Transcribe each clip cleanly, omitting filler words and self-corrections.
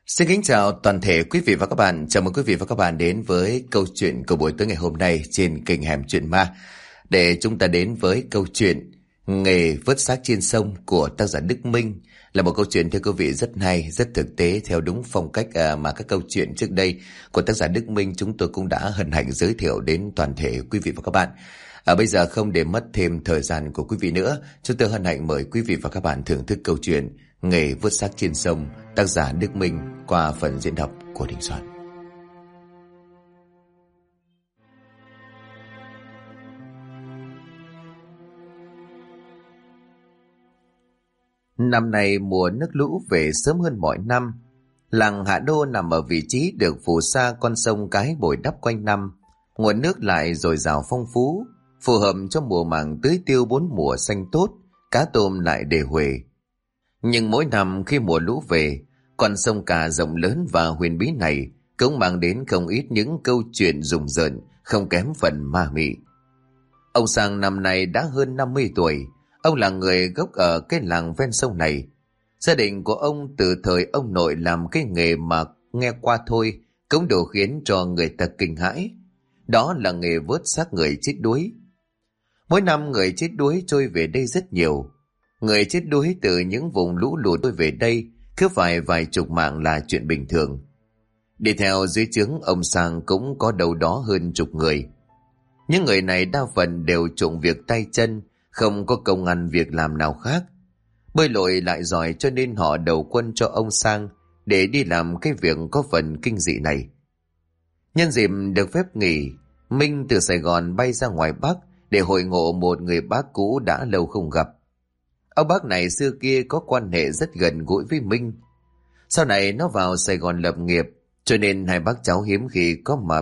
Xin kính chào toàn thể quý vị và các bạn. Chào mừng quý vị và các bạn đến với câu chuyện của buổi tối ngày hôm nay trên kênh Hẻm Chuyện Ma. Để chúng ta đến với câu chuyện Nghề vớt xác trên sông của tác giả Đức Minh. Là một câu chuyện thưa quý vị rất hay, rất thực tế theo đúng phong cách mà các câu chuyện trước đây của tác giả Đức Minh chúng tôi cũng đã hân hạnh giới thiệu đến toàn thể quý vị và các bạn. Bây giờ không để mất thêm thời gian của quý vị nữa, chúng tôi hân hạnh mời quý vị và các bạn thưởng thức câu chuyện Nghề vớt xác trên sông, tác giả Đức Minh qua phần diễn đọc của Đình Soạn. Năm nay mùa nước lũ về sớm hơn mọi năm. Làng Hạ Đô nằm ở vị trí được phù sa con sông Cái bồi đắp quanh năm. Nguồn nước lại dồi dào phong phú, phù hợp cho mùa màng tưới tiêu bốn mùa xanh tốt, cá tôm lại đề huề. Nhưng mỗi năm khi mùa lũ về, con sông Cả rộng lớn và huyền bí này cũng mang đến không ít những câu chuyện rùng rợn, không kém phần ma mị. Ông Sang năm nay đã hơn 50 tuổi, ông là người gốc ở cái làng ven sông này. Gia đình của ông từ thời ông nội làm cái nghề mà nghe qua thôi cũng đủ khiến cho người ta kinh hãi. Đó là nghề vớt xác người chết đuối. Mỗi năm người chết đuối trôi về đây rất nhiều. Người chết đuối từ những vùng lũ lụt trôi về đây cứ phải vài chục mạng là chuyện bình thường. Đi theo dưới trướng ông Sang cũng có đâu đó hơn chục người. Những người này đa phần đều trụng việc tay chân, không có công ăn việc làm nào khác. Bơi lội lại giỏi cho nên họ đầu quân cho ông Sang để đi làm cái việc có phần kinh dị này. Nhân dịp được phép nghỉ, Minh từ Sài Gòn bay ra ngoài Bắc để hội ngộ một người bác cũ đã lâu không gặp. Ông bác này xưa kia có quan hệ rất gần gũi với Minh. Sau này nó vào Sài Gòn lập nghiệp, cho nên hai bác cháu hiếm khi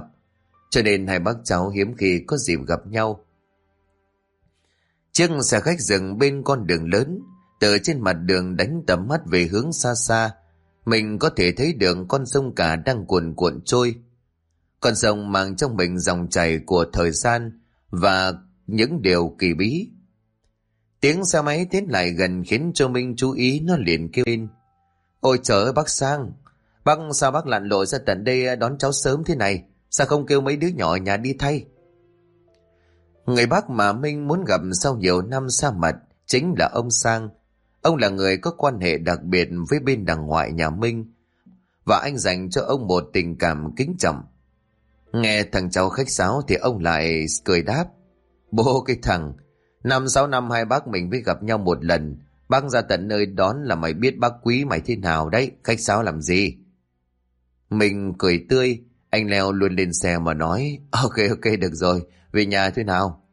có dịp gặp nhau. Chiếc xe khách dừng bên con đường lớn, từ trên mặt đường đánh tầm mắt về hướng xa xa, mình có thể thấy đường con sông Cả đang cuồn cuộn trôi. Con sông mang trong mình dòng chảy của thời gian và những điều kỳ bí. Tiếng xe máy tiến lại gần khiến cho Minh chú ý, nó liền kêu lên: "Ôi trời ơi bác Sang, sao bác lặn lội ra tận đây đón cháu sớm thế này? Sao không kêu mấy đứa nhỏ ở nhà đi thay?" Người bác mà Minh muốn gặp sau nhiều năm xa mặt chính là ông Sang. Ông là người có quan hệ đặc biệt với bên đằng ngoại nhà Minh, và anh dành cho ông một tình cảm kính trọng. Nghe thằng cháu khách sáo thì ông lại cười đáp: "Bố cái thằng, 5-6 năm hai bác mình mới gặp nhau một lần, bác ra tận nơi đón là mày biết bác quý mày thế nào đấy, khách sáo làm gì?" Mình cười tươi, anh leo luôn lên xe mà nói: Ok được rồi, về nhà thế nào?"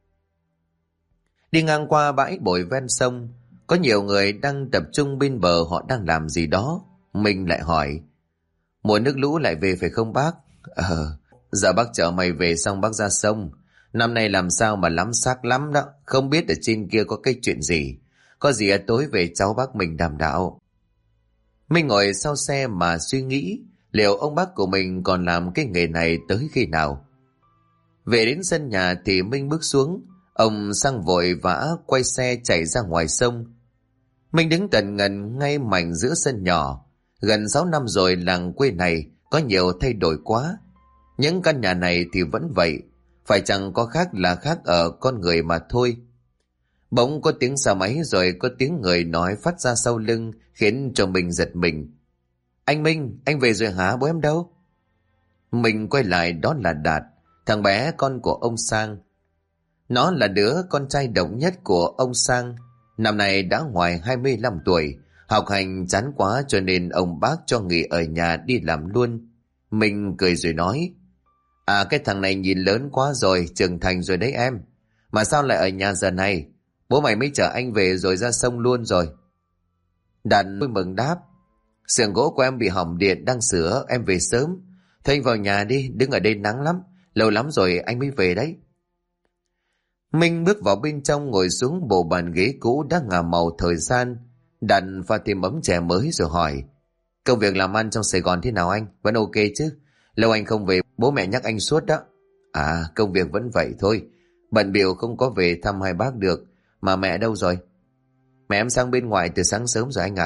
Đi ngang qua bãi bồi ven sông, có nhiều người đang tập trung bên bờ, họ đang làm gì đó. Mình lại hỏi: "Mùa nước lũ lại về phải không bác?" Giờ bác chở mày về xong bác ra sông. Năm nay làm sao mà lắm xác lắm đó, không biết ở trên kia có cái chuyện gì. Có gì tối về cháu bác mình đàm đạo." Mình ngồi sau xe mà suy nghĩ liệu ông bác của mình còn làm cái nghề này tới khi nào. Về đến sân nhà thì Minh bước xuống, ông Sang vội vã quay xe chạy ra ngoài sông. Minh đứng tần ngần ngay mảnh giữa sân nhỏ. Gần 6 năm rồi làng quê này có nhiều thay đổi quá. Những căn nhà này thì vẫn vậy, phải chẳng có khác là khác ở con người mà thôi. Bỗng có tiếng xe máy rồi có tiếng người nói phát ra sau lưng khiến cho mình giật mình. "Anh Minh, anh về rồi hả? Bố em đâu?" Mình quay lại, đó là Đạt, thằng bé con của ông Sang. Nó là đứa con trai độc nhất của ông Sang. Năm nay đã ngoài 25 tuổi, học hành chán quá cho nên ông bác cho nghỉ ở nhà đi làm luôn. Mình cười rồi nói: Cái thằng này nhìn lớn quá rồi, trưởng thành rồi đấy em. Mà sao lại ở nhà giờ này? Bố mày mới chở anh về rồi ra sông luôn rồi." Đạt vui mừng đáp: "Xưởng gỗ của em bị hỏng điện đang sửa, em về sớm. Thôi anh vào nhà đi, đứng ở đây nắng lắm, lâu lắm rồi anh mới về đấy." Minh bước vào bên trong ngồi xuống bộ bàn ghế cũ đã ngả màu thời gian. Đạt pha thêm ấm chè mới rồi hỏi: "Công việc làm ăn trong Sài Gòn thế nào anh? Vẫn ok chứ? Lâu anh không về, bố mẹ nhắc anh suốt đó." Công việc vẫn vậy thôi, bận bịu không có về thăm hai bác được. Mà mẹ đâu rồi?" "Mẹ em sang bên ngoài từ sáng sớm rồi anh à."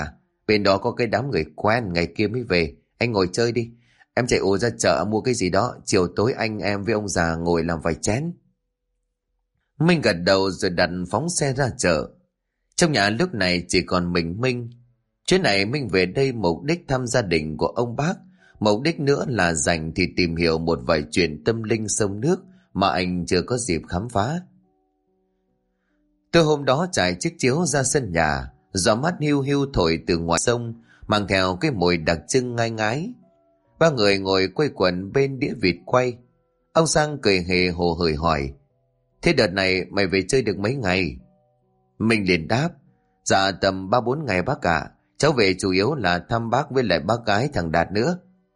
Bên đó có cái đám người quen, ngày kia mới về. Anh ngồi chơi đi. Em chạy ồ ra chợ mua cái gì đó. Chiều tối anh em với ông già ngồi làm vài chén. Minh gật đầu rồi đặt phóng xe ra chợ. Trong nhà lúc này chỉ còn mình Minh. Chuyến này Minh về đây mục đích thăm gia đình của ông bác. Mục đích nữa là dành thì tìm hiểu một vài chuyện tâm linh sông nước mà anh chưa có dịp khám phá. Tôi hôm đó trải chiếc chiếu ra sân nhà, gió mát hiu hiu thổi từ ngoài sông, mang theo cái mùi đặc trưng ngai ngái. Ba người ngồi quây quần bên đĩa vịt quay. Ông Sang cười hề hồ hởi hỏi, thế đợt này mày về chơi được mấy ngày? Mình liền đáp, dạ tầm 3-4 ngày bác ạ. Cháu về chủ yếu là thăm bác với lại bác gái thằng Đạt nữa.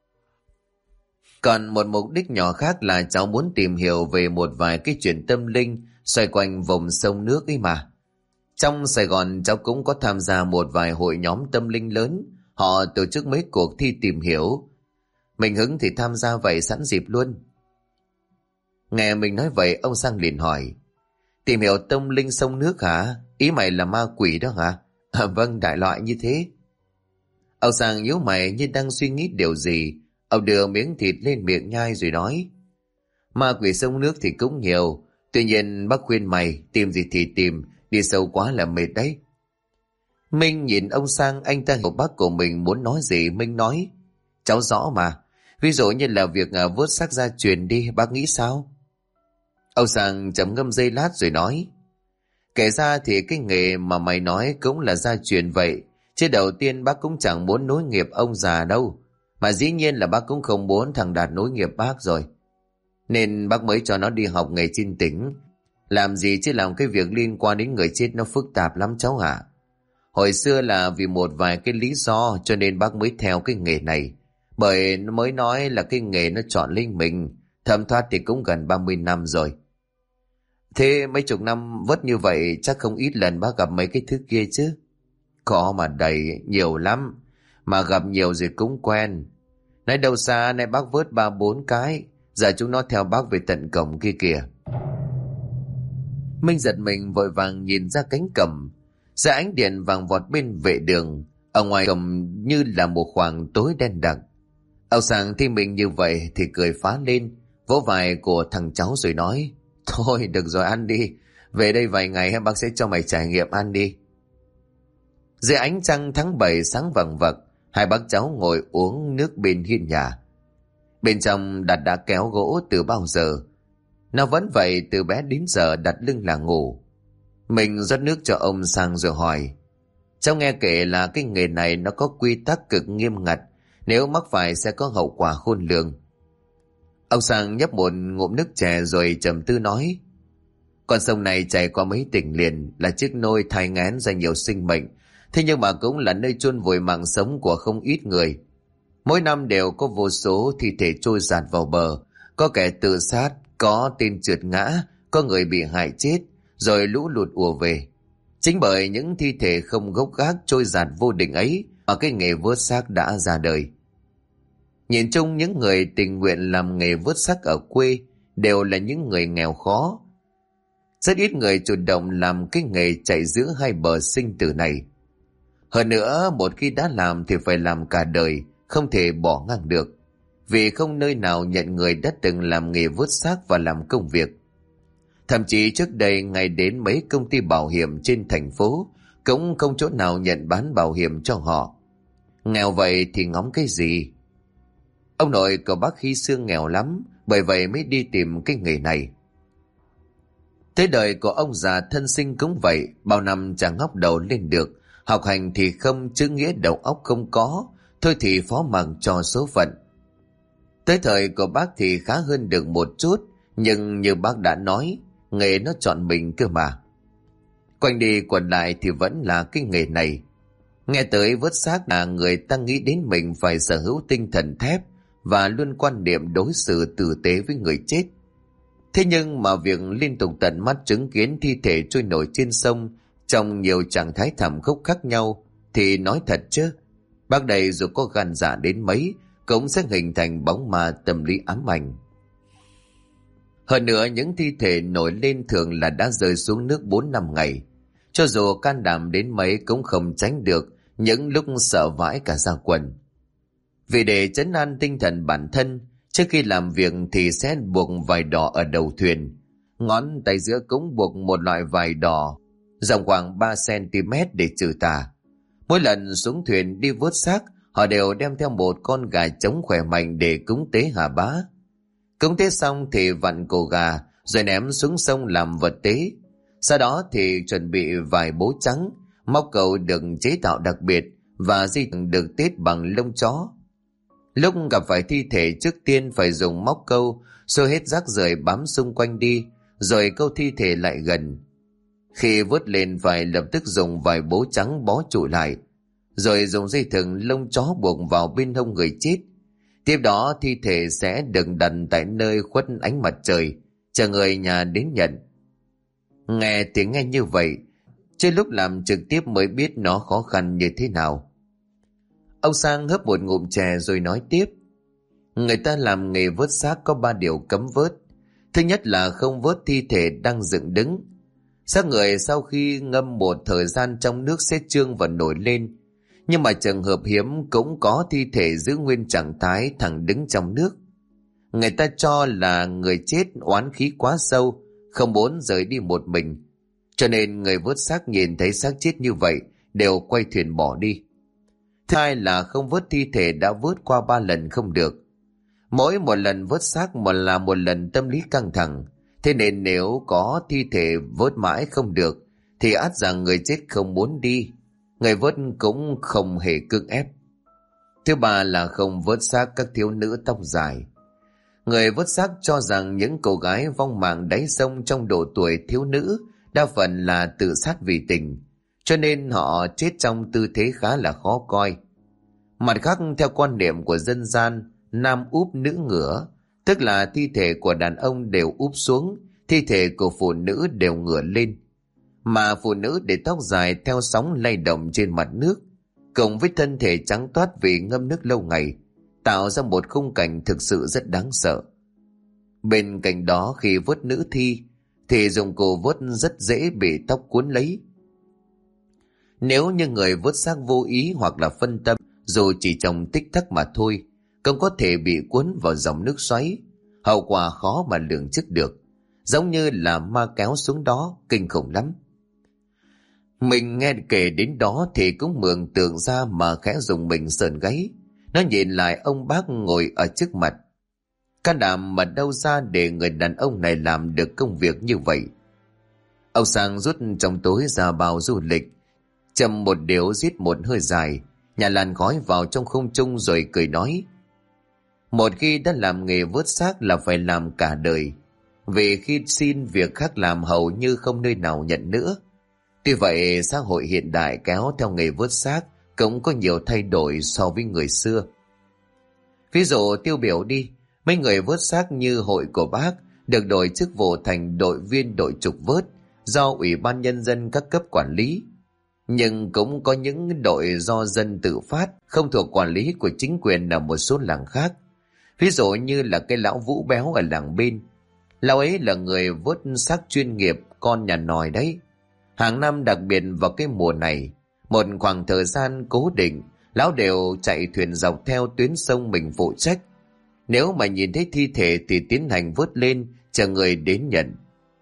Còn một mục đích nhỏ khác là cháu muốn tìm hiểu về một vài cái chuyện tâm linh xoay quanh vùng sông nước ấy mà. Trong Sài Gòn cháu cũng có tham gia một vài hội nhóm tâm linh lớn. Họ tổ chức mấy cuộc thi tìm hiểu. Mình hứng thì tham gia vậy sẵn dịp luôn. Nghe mình nói vậy ông Sang liền hỏi, tìm hiểu tâm linh sông nước hả? Ý mày là ma quỷ đó hả? Vâng, đại loại như thế. Ông Sang nhíu mày như đang suy nghĩ điều gì. Ông đưa miếng thịt lên miệng nhai rồi nói, ma quỷ sông nước thì cũng nhiều. Tuy nhiên bác khuyên mày tìm gì thì tìm, đi sâu quá là mệt đấy. Minh nhìn ông Sang, anh ta hiểu bác của mình muốn nói gì. Minh nói, cháu rõ mà. Ví dụ như là việc vớt xác gia truyền đi, bác nghĩ sao? Ông Sang trầm ngâm giây lát rồi nói, kể ra thì cái nghề mà mày nói cũng là gia truyền vậy. Chứ đầu tiên bác cũng chẳng muốn nối nghiệp ông già đâu. Mà dĩ nhiên là bác cũng không muốn thằng Đạt nối nghiệp bác rồi. Nên bác mới cho nó đi học nghề trên tỉnh. Làm gì chứ làm cái việc liên quan đến người chết nó phức tạp lắm cháu ạ. Hồi xưa là vì một vài cái lý do cho nên bác mới theo cái nghề này. Bởi mới nói là cái nghề nó chọn lấy mình. Thấm thoát thì cũng gần 30 năm rồi. Thế mấy chục năm vất như vậy chắc không ít lần bác gặp mấy cái thứ kia chứ? Có mà đầy, nhiều lắm. Mà gặp nhiều rồi cũng quen. Nói đâu xa nay bác vớt 3-4 cái. Giờ chúng nó theo bác về tận cổng kia kìa. Minh giật mình vội vàng nhìn ra cánh cổng. Ra ánh điện vàng vọt bên vệ đường. Ở ngoài cổng như là một khoảng tối đen đặc. Ông Sang thấy mình như vậy thì cười phá lên, vỗ vai của thằng cháu rồi nói, thôi được rồi, ăn đi. Về đây vài ngày bác sẽ cho mày trải nghiệm, ăn đi. Dưới ánh trăng tháng 7 sáng vằng vặc, hai bác cháu ngồi uống nước bên hiên nhà. Bên trong Đạt đã kéo gỗ từ bao giờ. Nó vẫn vậy, từ bé đến giờ đặt lưng là ngủ. Mình rót nước cho ông Sang rồi hỏi, cháu nghe kể là cái nghề này nó có quy tắc cực nghiêm ngặt, nếu mắc phải sẽ có hậu quả khôn lường. Ông Sang nhấp một ngụm nước chè rồi trầm tư nói, con sông này chảy qua mấy tỉnh liền, là chiếc nôi thai nghén ra nhiều sinh mệnh. Thế nhưng mà cũng là nơi chôn vùi mạng sống của không ít người. Mỗi năm đều có vô số thi thể trôi dạt vào bờ, có kẻ tự sát, có tên trượt ngã, có người bị hại chết, rồi lũ lụt ùa về. Chính bởi những thi thể không gốc gác trôi dạt vô định ấy mà cái nghề vớt xác đã ra đời. Nhìn chung những người tình nguyện làm nghề vớt xác ở quê đều là những người nghèo khó. Rất ít người chủ động làm cái nghề chạy giữa hai bờ sinh tử này. Hơn nữa, một khi đã làm thì phải làm cả đời, không thể bỏ ngang được. Vì không nơi nào nhận người đã từng làm nghề vớt xác và làm công việc. Thậm chí trước đây ngay đến mấy công ty bảo hiểm trên thành phố cũng không chỗ nào nhận bán bảo hiểm cho họ. Nghèo vậy thì ngóng cái gì? Ông nội của bác khi xưa nghèo lắm, bởi vậy mới đi tìm cái nghề này. Thế đời của ông già thân sinh cũng vậy, bao năm chẳng ngóc đầu lên được, học hành thì không, chứ nghĩa đầu óc không có, thôi thì phó mặc cho số phận. Tới thời của bác thì khá hơn được một chút, nhưng như bác đã nói, nghề nó chọn mình cơ mà. Quanh đi quẩn lại thì vẫn là cái nghề này. Nghe tới vớt xác là người ta nghĩ đến mình phải sở hữu tinh thần thép và luôn quan niệm đối xử tử tế với người chết. Thế nhưng mà việc liên tục tận mắt chứng kiến thi thể trôi nổi trên sông trong nhiều trạng thái thảm khốc khác nhau thì nói thật chứ, bác đây dù có gan dạ đến mấy cũng sẽ hình thành bóng ma tâm lý ám ảnh. Hơn nữa những thi thể nổi lên thường là đã rơi xuống nước 4-5 ngày. Cho dù can đảm đến mấy cũng không tránh được những lúc sợ vãi cả da quần. Vì để trấn an tinh thần bản thân, trước khi làm việc thì sẽ buộc vải đỏ ở đầu thuyền. Ngón tay giữa cũng buộc một loại vải đỏ rộng khoảng 3 cm để trừ tà. Mỗi lần xuống thuyền đi vớt xác, họ đều đem theo một con gà trống khỏe mạnh để cúng tế Hà Bá. Cúng tế xong thì vặn cổ gà rồi ném xuống sông làm vật tế. Sau đó thì chuẩn bị vài bố trắng, móc cầu được chế tạo đặc biệt và dây thừng được tết bằng lông chó. Lúc gặp phải thi thể, trước tiên phải dùng móc câu xô hết rác rưởi bám xung quanh đi, rồi câu thi thể lại gần. Khi vớt lên phải lập tức dùng vài bố trắng bó trụ lại, rồi dùng dây thừng lông chó buộc vào bên hông người chết. Tiếp đó thi thể sẽ được đặt tại nơi khuất ánh mặt trời, chờ người nhà đến nhận. Nghe tiếng nghe như vậy, chứ lúc làm trực tiếp mới biết nó khó khăn như thế nào. Ông Sang hớp một ngụm chè rồi nói tiếp. Người ta làm nghề vớt xác có 3 điều cấm vớt. Thứ nhất là không vớt thi thể đang dựng đứng. Xác người sau khi ngâm một thời gian trong nước sẽ trương và nổi lên. Nhưng mà trường hợp hiếm cũng có thi thể giữ nguyên trạng thái thẳng đứng trong nước. Người ta cho là người chết oán khí quá sâu, không muốn rời đi một mình. Cho nên người vớt xác nhìn thấy xác chết như vậy đều quay thuyền bỏ đi. Thứ hai là không vớt thi thể đã vớt qua 3 lần không được. Mỗi một lần vớt xác là một lần tâm lý căng thẳng. Thế nên nếu có thi thể vớt mãi không được thì ắt rằng người chết không muốn đi. Người vớt cũng không hề cưỡng ép. Thứ ba là không vớt xác các thiếu nữ tóc dài. Người vớt xác cho rằng những cô gái vong mạng đáy sông trong độ tuổi thiếu nữ đa phần là tự sát vì tình, cho nên họ chết trong tư thế khá là khó coi. Mặt khác, theo quan niệm của dân gian, nam úp nữ ngửa, tức là thi thể của đàn ông đều úp xuống, thi thể của phụ nữ đều ngửa lên. Mà phụ nữ để tóc dài theo sóng lay động trên mặt nước, cộng với thân thể trắng toát vì ngâm nước lâu ngày, tạo ra một khung cảnh thực sự rất đáng sợ. Bên cạnh đó, khi vớt nữ thi thì dụng cụ vớt rất dễ bị tóc cuốn lấy. Nếu như người vớt xác vô ý hoặc là phân tâm, dù chỉ trong tích tắc mà thôi, cũng có thể bị cuốn vào dòng nước xoáy, hậu quả khó mà lường trước được, giống như là ma kéo xuống đó, kinh khủng lắm. Mình nghe kể đến đó thì cũng mường tượng ra mà khẽ dùng mình sờn gáy. Nó nhìn lại ông bác ngồi ở trước mặt. Can đảm mà đâu ra để người đàn ông này làm được công việc như vậy. Ông Sang rút trong túi ra bao du lịch, châm một điếu rít một hơi dài, nhả làn khói vào trong không trung rồi cười nói. Một khi đã làm nghề vớt xác là phải làm cả đời, vì khi xin việc khác làm hầu như không nơi nào nhận nữa. Tuy vậy, xã hội hiện đại kéo theo nghề vớt xác cũng có nhiều thay đổi so với người xưa. Ví dụ tiêu biểu đi, mấy người vớt xác như hội của bác được đổi chức vụ thành đội viên đội trục vớt do Ủy ban Nhân dân các cấp quản lý. Nhưng cũng có những đội do dân tự phát, không thuộc quản lý của chính quyền ở một số làng khác. Ví dụ như là cái lão Vũ Béo ở làng bên. Lão ấy là người vớt xác chuyên nghiệp, con nhà nòi đấy. Hàng năm đặc biệt vào cái mùa này, một khoảng thời gian cố định, lão đều chạy thuyền dọc theo tuyến sông mình phụ trách. Nếu mà nhìn thấy thi thể thì tiến hành vớt lên, chờ người đến nhận.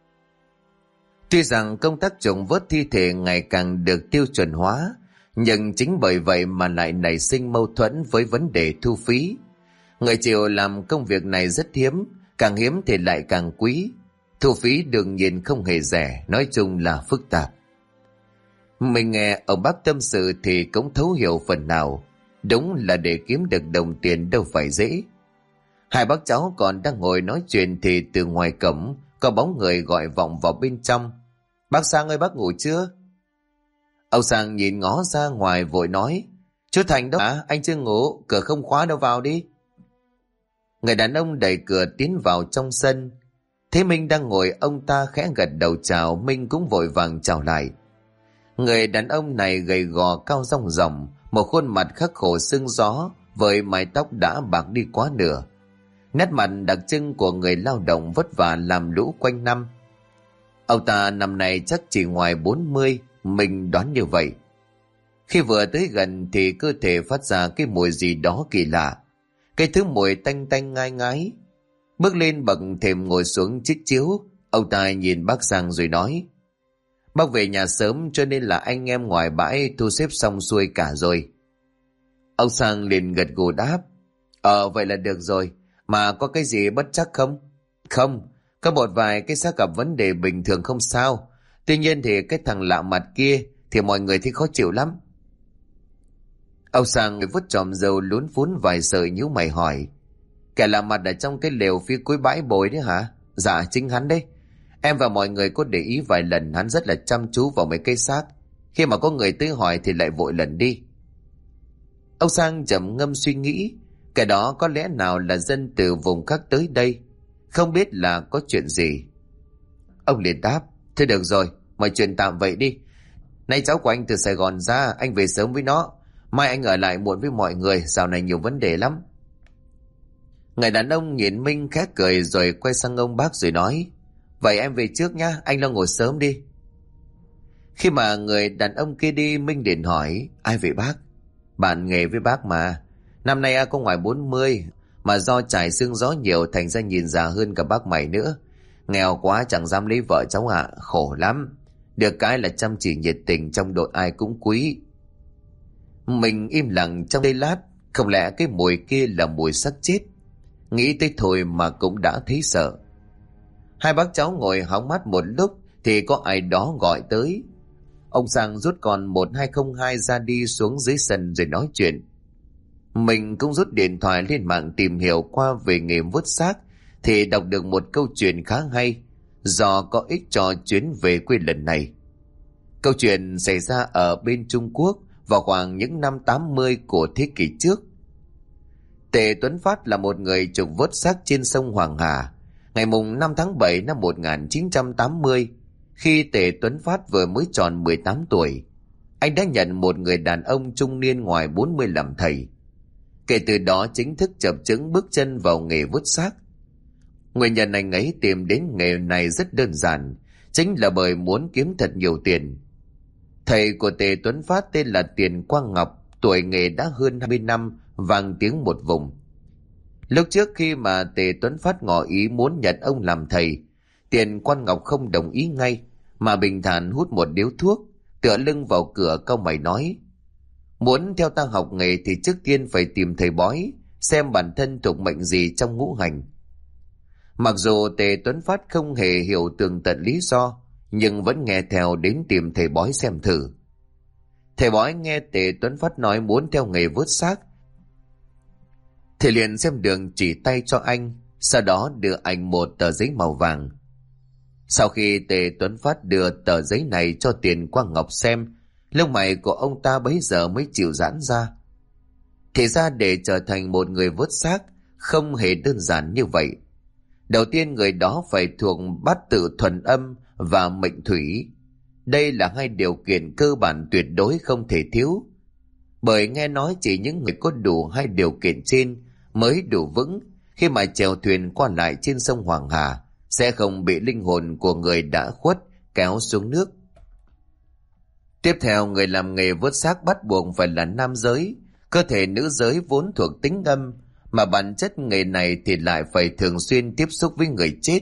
Tuy rằng công tác trồng vớt thi thể ngày càng được tiêu chuẩn hóa, nhưng chính bởi vậy mà lại nảy sinh mâu thuẫn với vấn đề thu phí. Người chịu làm công việc này rất hiếm, càng hiếm thì lại càng quý. Thu phí đương nhiên không hề rẻ, nói chung là phức tạp. Mình nghe ông bác tâm sự thì cũng thấu hiểu phần nào. Đúng là để kiếm được đồng tiền đâu phải dễ. Hai bác cháu còn đang ngồi nói chuyện thì từ ngoài cổng có bóng người gọi vọng vào bên trong. Bác Sang ơi, bác ngủ chưa? Ông Sang nhìn ngó ra ngoài vội nói. Chú Thành đâu hả? Anh chưa ngủ, cửa không khóa đâu, vào đi. Người đàn ông đẩy cửa tiến vào trong sân. Thấy Minh đang ngồi, ông ta khẽ gật đầu chào, Minh cũng vội vàng chào lại. Người đàn ông này gầy gò cao rong ròng, một khuôn mặt khắc khổ sương gió, với mái tóc đã bạc đi quá nửa. Nét mặt đặc trưng của người lao động vất vả làm lũ quanh năm. Ông ta năm nay chắc chỉ ngoài 40, mình đoán như vậy. Khi vừa tới gần thì cơ thể phát ra cái mùi gì đó kỳ lạ. Cái thứ mùi tanh tanh ngai ngái. Bước lên bậc thềm ngồi xuống chiếc chiếu, ông ta nhìn bác Sang rồi nói: Bác về nhà sớm cho nên là anh em ngoài bãi thu xếp xong xuôi cả rồi. Ông Sang liền gật gù đáp: Vậy là được rồi. Mà có cái gì bất chắc không? Không, có một vài cái xác gặp vấn đề bình thường không sao. Tuy nhiên thì cái thằng lạ mặt kia thì mọi người thấy khó chịu lắm. Ông Sang người vút chòm râu lún phún vài sợi nhíu mày hỏi: Kẻ lạ mặt ở trong cái lều phía cuối bãi bồi đấy hả? Dạ chính hắn đấy. Em và mọi người có để ý vài lần hắn rất là chăm chú vào mấy cây xác. Khi mà có người tới hỏi thì lại vội lần đi. Ông Sang trầm ngâm suy nghĩ. Cái đó có lẽ nào là dân từ vùng khác tới đây, không biết là có chuyện gì. Ông liền đáp: Thế được rồi, mọi chuyện tạm vậy đi. Nay cháu của anh từ Sài Gòn ra, anh về sớm với nó. Mai anh ở lại muộn với mọi người, dạo này nhiều vấn đề lắm. Người đàn ông nhìn Minh khẽ cười rồi quay sang ông bác rồi nói: Vậy em về trước nhá, anh lo ngồi sớm đi. Khi mà người đàn ông kia đi, Minh liền hỏi: Ai vậy bác? Bạn nghề với bác mà. Năm nay có ngoài 40, mà do trải xương gió nhiều thành ra nhìn già hơn cả bác mày nữa. Nghèo quá chẳng dám lấy vợ cháu ạ, khổ lắm. Được cái là chăm chỉ nhiệt tình, trong đội ai cũng quý. Mình im lặng trong giây lát, không lẽ cái mùi kia là mùi xác chết? Nghĩ tới thôi mà cũng đã thấy sợ. Hai bác cháu ngồi hóng mát một lúc thì có ai đó gọi tới. Ông Sang rút con 1202 ra đi xuống dưới sân rồi nói chuyện. Mình cũng rút điện thoại lên mạng tìm hiểu qua về nghề vớt xác thì đọc được một câu chuyện khá hay, do có ích cho chuyến về quê lần này. Câu chuyện xảy ra ở bên Trung Quốc vào khoảng những năm 80 của thế kỷ trước. Tề Tuấn Phát là một người trục vớt xác trên sông Hoàng Hà. Ngày mùng 5 tháng 7 năm 1980, khi Tề Tuấn Phát vừa mới tròn 18 tuổi, anh đã nhận một người đàn ông trung niên ngoài 40 làm thầy. Kể từ đó chính thức chập chững bước chân vào nghề vớt xác. Nguyên nhân anh ấy tìm đến nghề này rất đơn giản, chính là bởi muốn kiếm thật nhiều tiền. Thầy của Tề Tuấn Phát tên là Tiền Quang Ngọc, tuổi nghề đã hơn 20 năm, vang tiếng một vùng. Lúc trước khi mà Tề Tuấn Phát ngỏ ý muốn nhận ông làm thầy, Tiền Quang Ngọc không đồng ý ngay, mà bình thản hút một điếu thuốc, tựa lưng vào cửa cau mày nói: Muốn theo ta học nghề thì trước tiên phải tìm thầy bói, xem bản thân thuộc mệnh gì trong ngũ hành. Mặc dù Tề Tuấn Phát không hề hiểu tường tận lý do, nhưng vẫn nghe theo đến tìm thầy bói xem thử. Thầy bói nghe Tề Tuấn Phát nói muốn theo nghề vớt xác thì liền xem đường chỉ tay cho anh, sau đó đưa anh một tờ giấy màu vàng. Sau khi Tề Tuấn Phát đưa tờ giấy này cho Tiền Quang Ngọc xem, lông mày của ông ta bấy giờ mới chịu giãn ra. Thì ra để trở thành một người vớt xác không hề đơn giản như vậy. Đầu tiên người đó phải thuộc bát tự thuần âm và mệnh thủy. Đây là hai điều kiện cơ bản tuyệt đối không thể thiếu. Bởi nghe nói chỉ những người có đủ hai điều kiện trên mới đủ vững khi mà chèo thuyền qua lại trên sông Hoàng Hà, sẽ không bị linh hồn của người đã khuất kéo xuống nước. Tiếp theo, người làm nghề vớt xác bắt buộc phải là nam giới. Cơ thể nữ giới vốn thuộc tính âm, mà bản chất nghề này thì lại phải thường xuyên tiếp xúc với người chết.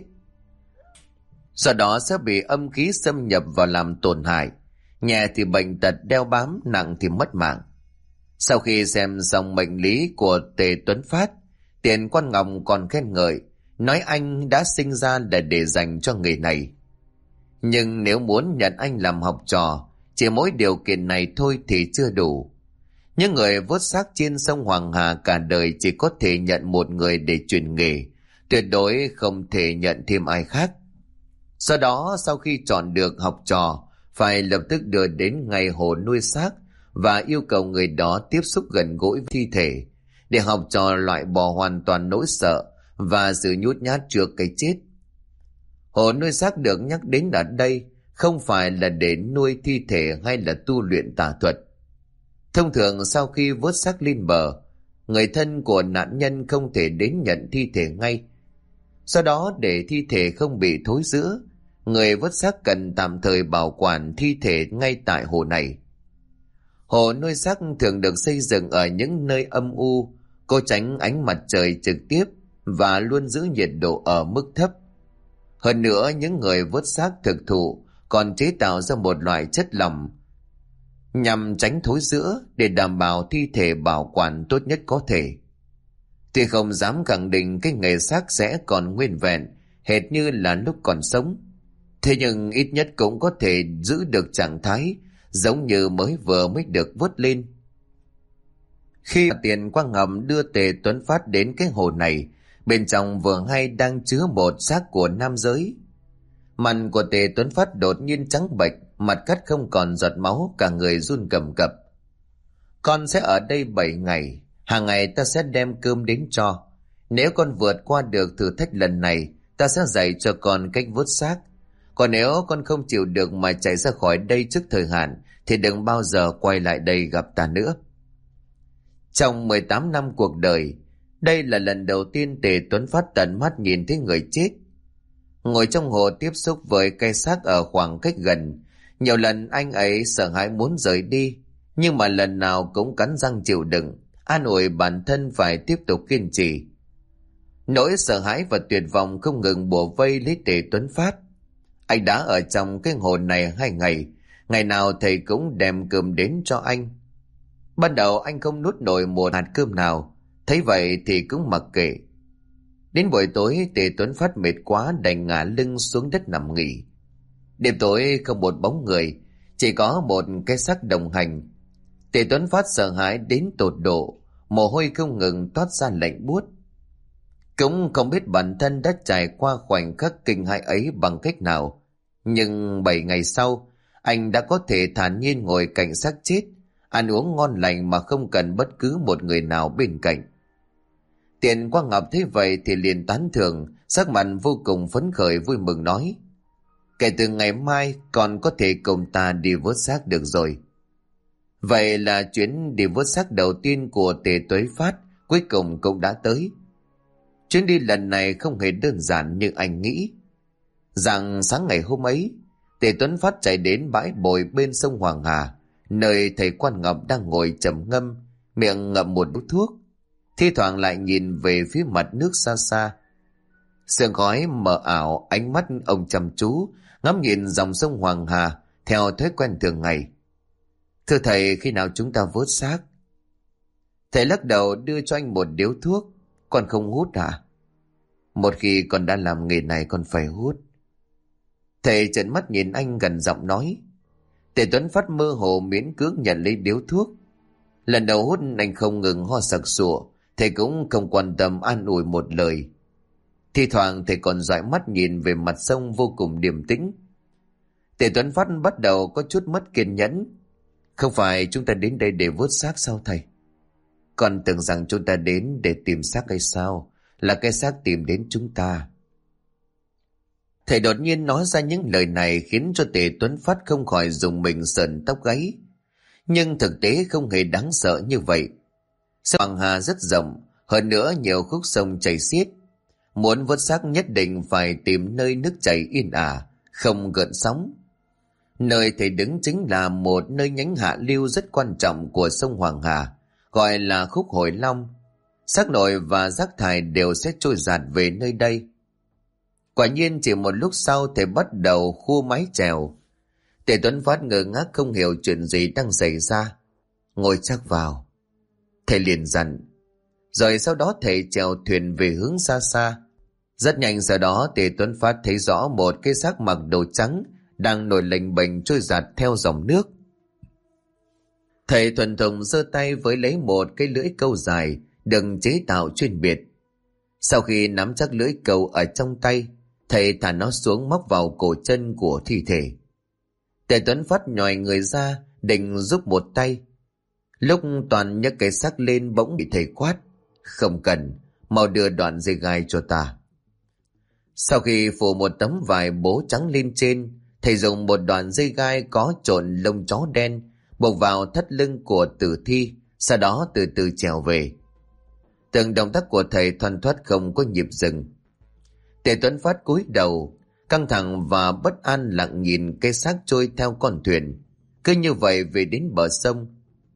Do đó sẽ bị âm khí xâm nhập vào làm tổn hại, nhẹ thì bệnh tật đeo bám, nặng thì mất mạng. Sau khi xem xong mệnh lý của Tề Tuấn Phát, Tiền Quang Ngọc còn khen ngợi, nói anh đã sinh ra là để dành cho nghề này. Nhưng nếu muốn nhận anh làm học trò, chỉ mỗi điều kiện này thôi thì chưa đủ. Những người vớt xác trên sông Hoàng Hà cả đời chỉ có thể nhận một người để truyền nghề, tuyệt đối không thể nhận thêm ai khác. Sau đó, sau khi chọn được học trò, phải lập tức đưa đến ngay hồ nuôi xác và yêu cầu người đó tiếp xúc gần gũi với thi thể, để học trò loại bỏ hoàn toàn nỗi sợ và sự nhút nhát trước cái chết. Hồ nuôi xác được nhắc đến ở đây không phải là để nuôi thi thể hay là tu luyện tà thuật. Thông thường sau khi vớt xác lên bờ, người thân của nạn nhân không thể đến nhận thi thể ngay. Sau đó để thi thể không bị thối rữa, người vớt xác cần tạm thời bảo quản thi thể ngay tại hồ này. Hồ nuôi xác thường được xây dựng ở những nơi âm u, cố tránh ánh mặt trời trực tiếp và luôn giữ nhiệt độ ở mức thấp. Hơn nữa, những người vớt xác thực thụ còn chế tạo ra một loại chất lỏng nhằm tránh thối rữa để đảm bảo thi thể bảo quản tốt nhất có thể. Tuy không dám khẳng định cái nghề xác sẽ còn nguyên vẹn hệt như là lúc còn sống, thế nhưng ít nhất cũng có thể giữ được trạng thái giống như mới được vớt lên. Khi Tiền Quang Ngọc đưa Tề Tuấn Phát đến cái hồ này, bên trong vừa hay đang chứa một xác của nam giới. Mặt của Tề Tuấn Phát đột nhiên trắng bệch, mặt cắt không còn giọt máu, cả người run cầm cập. Con sẽ ở đây 7 ngày, hàng ngày ta sẽ đem cơm đến cho. Nếu con vượt qua được thử thách lần này, ta sẽ dạy cho con cách vớt xác. Còn nếu con không chịu được mà chạy ra khỏi đây trước thời hạn, thì đừng bao giờ quay lại đây gặp ta nữa. Trong 18 năm cuộc đời, đây là lần đầu tiên Tề Tuấn Phát tận mắt nhìn thấy người chết. Ngồi trong hồ tiếp xúc với cây xác ở khoảng cách gần, nhiều lần anh ấy sợ hãi muốn rời đi, nhưng mà lần nào cũng cắn răng chịu đựng, an ủi bản thân phải tiếp tục kiên trì. Nỗi sợ hãi và tuyệt vọng không ngừng bủa vây lấy Tề Tuấn Phát. Anh đã ở trong cái hồ này 2 ngày, ngày nào thầy cũng đem cơm đến cho anh. Ban đầu anh không nuốt nổi một hạt cơm nào, thấy vậy thì cũng mặc kệ. Đến buổi tối, Tề Tuấn Phát mệt quá đành ngả lưng xuống đất nằm nghỉ. Đêm tối không một bóng người, chỉ có một cái xác đồng hành. Tề Tuấn Phát sợ hãi đến tột độ, mồ hôi không ngừng toát ra lạnh buốt. Cũng không biết bản thân đã trải qua khoảnh khắc kinh hãi ấy bằng cách nào, nhưng 7 ngày sau, anh đã có thể thản nhiên ngồi cạnh xác chết, ăn uống ngon lành mà không cần bất cứ một người nào bên cạnh. Tiền Quang Ngọc thấy vậy thì liền tán thưởng, sắc mặt vô cùng phấn khởi vui mừng nói: kể từ ngày mai còn có thể cùng ta đi vớt xác được rồi. Vậy là chuyến đi vớt xác đầu tiên của Tề Tuấn Phát cuối cùng cũng đã tới. Chuyến đi lần này không hề đơn giản như anh nghĩ. Rạng sáng ngày hôm ấy, Tề Tuấn Phát chạy đến bãi bồi bên sông Hoàng Hà, nơi thầy Quan Ngọc đang ngồi trầm ngâm, miệng ngậm một điếu thuốc, thi thoảng lại nhìn về phía mặt nước xa xa. Sương khói mờ ảo, ánh mắt ông chăm chú ngắm nhìn dòng sông Hoàng Hà theo thói quen thường ngày. Thưa thầy, khi nào chúng ta vớt xác? Thầy lắc đầu đưa cho anh một điếu thuốc. Con không hút hả? Một khi con đã làm nghề này con phải hút. Thầy trợn mắt nhìn anh gần giọng nói. Tề Tuấn Phát mơ hồ miễn cưỡng nhận lấy điếu thuốc. Lần đầu hút anh không ngừng ho sặc sụa, thầy cũng không quan tâm an ủi một lời. Thi thoảng thầy còn dõi mắt nhìn về mặt sông vô cùng điềm tĩnh. Tề Tuấn Phát bắt đầu có chút mất kiên nhẫn. Không phải chúng ta đến đây để vớt xác sao thầy? Con tưởng rằng chúng ta đến để tìm xác hay sao? Là cái xác tìm đến chúng ta. Thầy đột nhiên nói ra những lời này khiến cho Tề Tuấn Phát không khỏi rùng mình sờn tóc gáy. Nhưng thực tế không hề đáng sợ như vậy. Sông Hoàng Hà rất rộng, hơn nữa nhiều khúc sông chảy xiết. Muốn vớt xác nhất định phải tìm nơi nước chảy yên ả, không gợn sóng. Nơi thầy đứng chính là một nơi nhánh hạ lưu rất quan trọng của sông Hoàng Hà, gọi là khúc Hồi Long. Xác nổi và rác thải đều sẽ trôi dạt về nơi đây. Quả nhiên chỉ một lúc sau thầy bắt đầu khua mái chèo. Tề Tuấn Phát ngơ ngác không hiểu chuyện gì đang xảy ra. Ngồi chắc vào, thầy liền dặn. Rồi sau đó thầy chèo thuyền về hướng xa xa. Rất nhanh sau đó Tề Tuấn Phát thấy rõ một cái xác mặc đồ trắng đang nổi lềnh bềnh trôi dạt theo dòng nước. Thầy thuần thục giơ tay với lấy một cái lưỡi câu dài được chế tạo chuyên biệt. Sau khi nắm chắc lưỡi câu ở trong tay, thầy thả nó xuống móc vào cổ chân của thi thể. Tề Tuấn Phát nhòi người ra định giúp một tay. Lúc toàn nhấc cái xác lên bỗng bị thầy quát: không cần, mau đưa đoạn dây gai cho ta. Sau khi phủ một tấm vải bố trắng lên trên, thầy dùng một đoạn dây gai có trộn lông chó đen buộc vào thắt lưng của tử thi, sau đó từ từ trèo về. Từng động tác của thầy thoăn thoắt không có nhịp dừng. Tề Tuấn Phát cúi đầu, căng thẳng và bất an lặng nhìn cái xác trôi theo con thuyền. Cứ như vậy về đến bờ sông.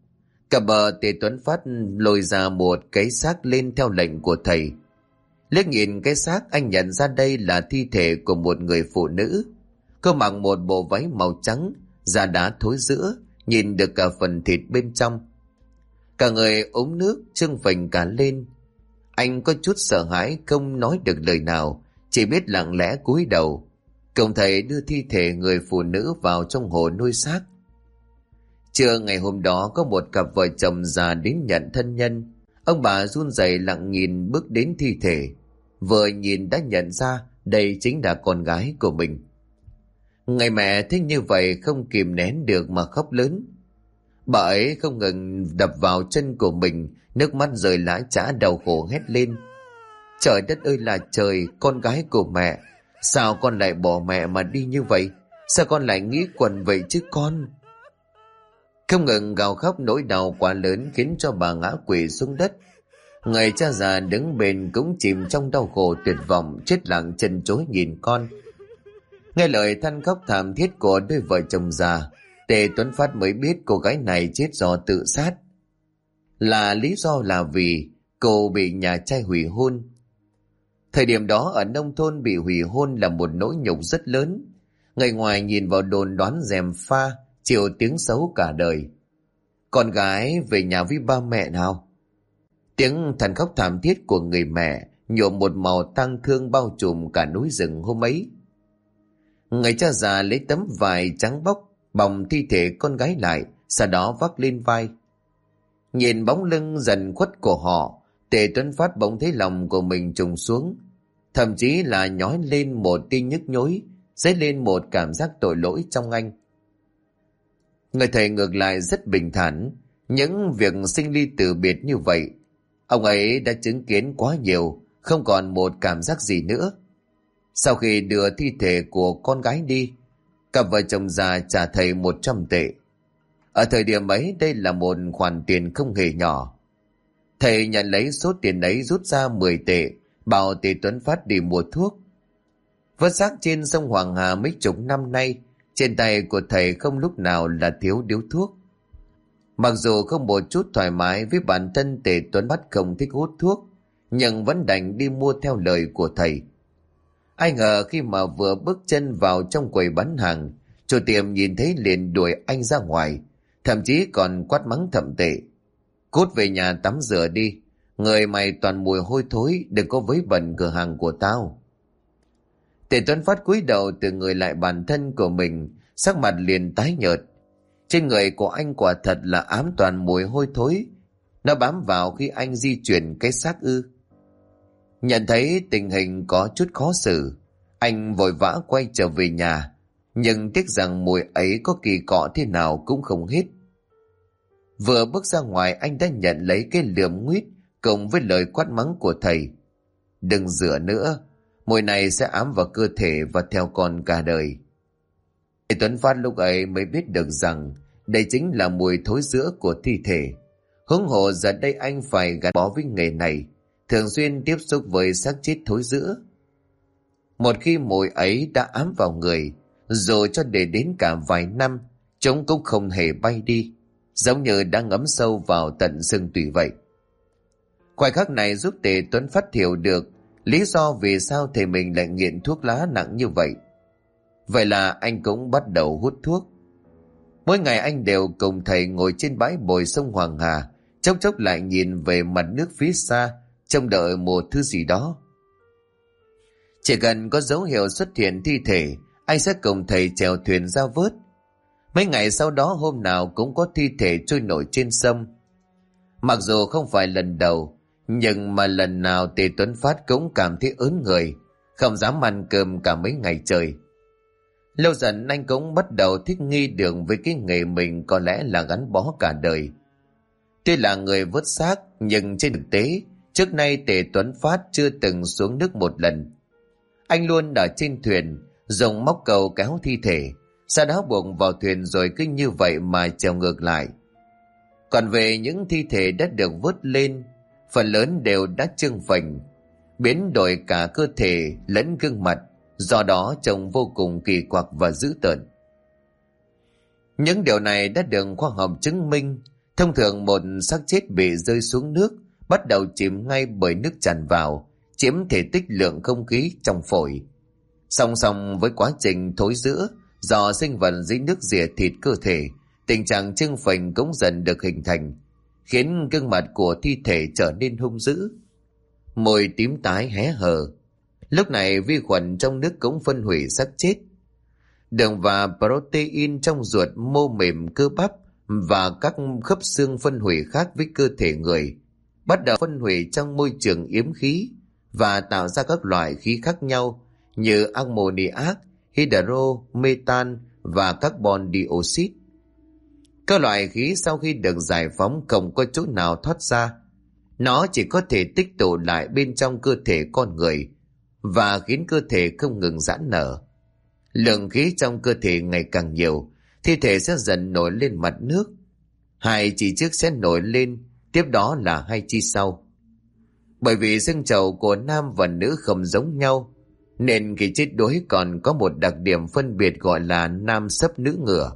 Cả bờ Tề Tuấn Phát lôi ra một cái xác lên theo lệnh của thầy. Liếc nhìn cái xác, anh nhận ra đây là thi thể của một người phụ nữ. Cô mặc một bộ váy màu trắng, da đá thối rữa, nhìn được cả phần thịt bên trong. Cả người ống nước trưng phình cả lên. Anh có chút sợ hãi, không nói được lời nào, chỉ biết lặng lẽ cúi đầu. Cùng thầy đưa thi thể người phụ nữ vào trong hồ nuôi xác. Trưa ngày hôm đó có một cặp vợ chồng già đến nhận thân nhân. Ông bà run rẩy lặng nhìn bước đến thi thể. Vừa nhìn đã nhận ra đây chính là con gái của mình. Người mẹ thích như vậy không kìm nén được mà khóc lớn. Bà ấy không ngừng đập vào chân của mình, nước mắt rơi lã chã đau khổ hét lên. Trời đất ơi là trời, con gái của mẹ, sao con lại bỏ mẹ mà đi như vậy? Sao con lại nghĩ quẩn vậy chứ con? Không ngừng gào khóc, nỗi đau quá lớn khiến cho bà ngã quỵ xuống đất. Người cha già đứng bên cũng chìm trong đau khổ tuyệt vọng, chết lặng chân chối nhìn con. Nghe lời than khóc thảm thiết của đôi vợ chồng già, Tề Tuấn Phát mới biết cô gái này chết do tự sát. Lý do là vì cô bị nhà trai hủy hôn. Thời điểm đó ở nông thôn bị hủy hôn là một nỗi nhục rất lớn. Người ngoài nhìn vào đồn đoán gièm pha, chịu tiếng xấu cả đời. Con gái về nhà với ba mẹ nào. Tiếng than khóc thảm thiết của người mẹ nhuộm một màu tang thương bao trùm cả núi rừng hôm ấy. Người cha già lấy tấm vải trắng bóc bọc thi thể con gái lại, sau đó vác lên vai. Nhìn bóng lưng dần khuất của họ, Tề Tuấn Phát bỗng thấy lòng của mình trùng xuống, thậm chí là nhói lên một tia nhức nhối, dấy lên một cảm giác tội lỗi trong anh. Người thầy ngược lại rất bình thản. Những việc sinh ly từ biệt như vậy, ông ấy đã chứng kiến quá nhiều, không còn một cảm giác gì nữa. Sau khi đưa thi thể của con gái đi, cặp vợ chồng già trả thầy 100 tệ. Ở thời điểm ấy đây là một khoản tiền không hề nhỏ. Thầy nhận lấy số tiền ấy rút ra 10 tệ, bảo Tề Tuấn Phát đi mua thuốc. Vớt xác trên sông Hoàng Hà mấy chục năm nay, trên tay của thầy không lúc nào là thiếu điếu thuốc. Mặc dù không một chút thoải mái với bản thân Tề Tuấn Phát không thích hút thuốc, nhưng vẫn đành đi mua theo lời của thầy. Ai ngờ khi mà vừa bước chân vào trong quầy bán hàng, chủ tiệm nhìn thấy liền đuổi anh ra ngoài, thậm chí còn quát mắng thậm tệ. Cút về nhà tắm rửa đi, người mày toàn mùi hôi thối, đừng có vấy bẩn cửa hàng của tao. Tề Tuấn Phát cúi đầu từ người lại bản thân của mình, sắc mặt liền tái nhợt. Trên người của anh quả thật là ám toàn mùi hôi thối, nó bám vào khi anh di chuyển cái xác ư. Nhận thấy tình hình có chút khó xử, anh vội vã quay trở về nhà, nhưng tiếc rằng mùi ấy có kỳ cọ thế nào cũng không hết. Vừa bước ra ngoài anh đã nhận lấy cái lườm nguýt cùng với lời quát mắng của thầy. Đừng rửa nữa, mùi này sẽ ám vào cơ thể và theo con cả đời. Thầy Tuấn Phát lúc ấy mới biết được rằng đây chính là mùi thối rữa của thi thể. Huống hồ giờ đây anh phải gắn bó với nghề này, thường xuyên tiếp xúc với xác chết thối rữa. Một khi mùi ấy đã ám vào người, dù cho để đến cả vài năm, chúng cũng không hề bay đi, giống như đã ngấm sâu vào tận xương tủy vậy. Khoảnh khắc này giúp Tề Tuấn Phát hiểu được lý do vì sao thầy mình lại nghiện thuốc lá nặng như vậy. Vậy là anh cũng bắt đầu hút thuốc. Mỗi ngày anh đều cùng thầy ngồi trên bãi bồi sông Hoàng Hà, chốc chốc lại nhìn về mặt nước phía xa, trông đợi một thứ gì đó. Chỉ cần có dấu hiệu xuất hiện thi thể, anh sẽ cùng thầy chèo thuyền ra vớt. Mấy ngày sau đó hôm nào cũng có thi thể trôi nổi trên sông. Mặc dù không phải lần đầu, nhưng mà lần nào Tề Tuấn Phát cũng cảm thấy ớn người, không dám ăn cơm cả mấy ngày trời. Lâu dần anh cũng bắt đầu thích nghi được với cái nghề mình có lẽ là gắn bó cả đời. Tuy là người vớt xác, nhưng trên thực tế, trước nay Tề Tuấn Phát chưa từng xuống nước một lần. Anh luôn ở trên thuyền, dùng móc cầu kéo thi thể, sau đó buộc vào thuyền rồi cứ như vậy mà chèo ngược lại. Còn về những thi thể đã được vớt lên, phần lớn đều đã trương phình, biến đổi cả cơ thể lẫn gương mặt, do đó trông vô cùng kỳ quặc và dữ tợn. Những điều này đã được khoa học chứng minh, Thông thường một xác chết bị rơi xuống nước bắt đầu chìm ngay bởi nước tràn vào, chiếm thể tích lượng không khí trong phổi. Song song với quá trình thối rữa do sinh vật dưới nước rỉa thịt cơ thể, tình trạng chưng phình cũng dần được hình thành, khiến gương mặt của thi thể trở nên hung dữ. Môi tím tái hé hở. Lúc này vi khuẩn trong nước cũng phân hủy xác chết. Đường và protein trong ruột, mô mềm, cơ bắp và các khớp xương phân hủy khác với cơ thể người bắt đầu phân hủy trong môi trường yếm khí và tạo ra các loại khí khác nhau như ammoniac, hydro, metan và carbon dioxide. Các loại khí sau khi được giải phóng không có chỗ nào thoát ra. Nó chỉ có thể tích tụ lại bên trong cơ thể con người và khiến cơ thể không ngừng giãn nở. Lượng khí trong cơ thể ngày càng nhiều, thi thể sẽ dần nổi lên mặt nước. Hai chi trước sẽ nổi lên, tiếp đó là hai chi sau. Bởi vì xương chậu của nam và nữ không giống nhau, nên khi chết đuối còn có một đặc điểm phân biệt gọi là nam sấp nữ ngửa.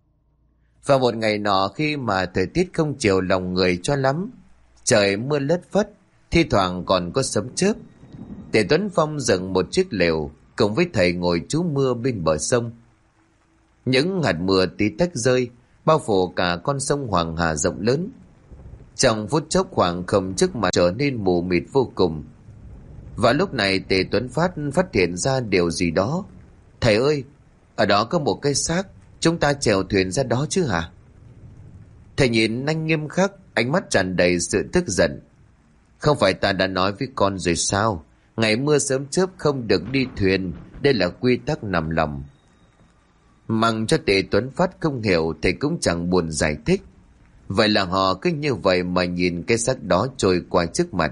Vào một ngày nọ, khi mà thời tiết không chiều lòng người cho lắm, trời mưa lất phất, thi thoảng còn có sấm chớp, Tề Tuấn Phong dựng một chiếc lều cùng với thầy ngồi trú mưa bên bờ sông. Những hạt mưa tí tách rơi bao phủ cả con sông Hoàng Hà rộng lớn. Trong phút chốc khoảng không trước mặt trở nên mù mịt vô cùng. Và lúc này Tề Tuấn phát hiện ra điều gì đó. Thầy ơi, ở đó có một cái xác, chúng ta chèo thuyền ra đó chứ hả? Thầy nhìn anh nghiêm khắc, ánh mắt tràn đầy sự tức giận. Không phải ta đã nói với con rồi sao? Ngày mưa sớm chớp không được đi thuyền, đây là quy tắc nằm lòng. Mặc cho Tề Tuấn Phát không hiểu, thầy cũng chẳng buồn giải thích. Vậy là họ cứ như vậy mà nhìn cái xác đó trôi qua trước mặt.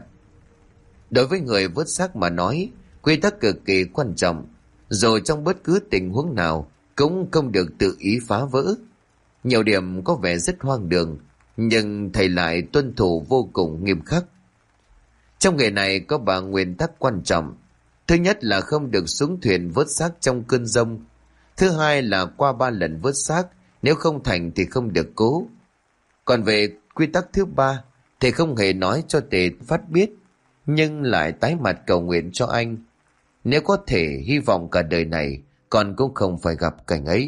Đối với người vớt xác mà nói, quy tắc cực kỳ quan trọng, rồi trong bất cứ tình huống nào cũng không được tự ý phá vỡ. Nhiều điểm có vẻ rất hoang đường, nhưng thầy lại tuân thủ vô cùng nghiêm khắc. Trong nghề này có 3 nguyên tắc quan trọng. Thứ nhất là không được xuống thuyền vớt xác trong cơn giông. Thứ hai là qua 3 lần vớt xác, nếu không thành thì không được cố. Còn về quy tắc thứ 3, thầy không hề nói cho Tề Phát biết, nhưng lại tái mặt cầu nguyện cho anh. Nếu có thể, hy vọng cả đời này con cũng không phải gặp cảnh ấy.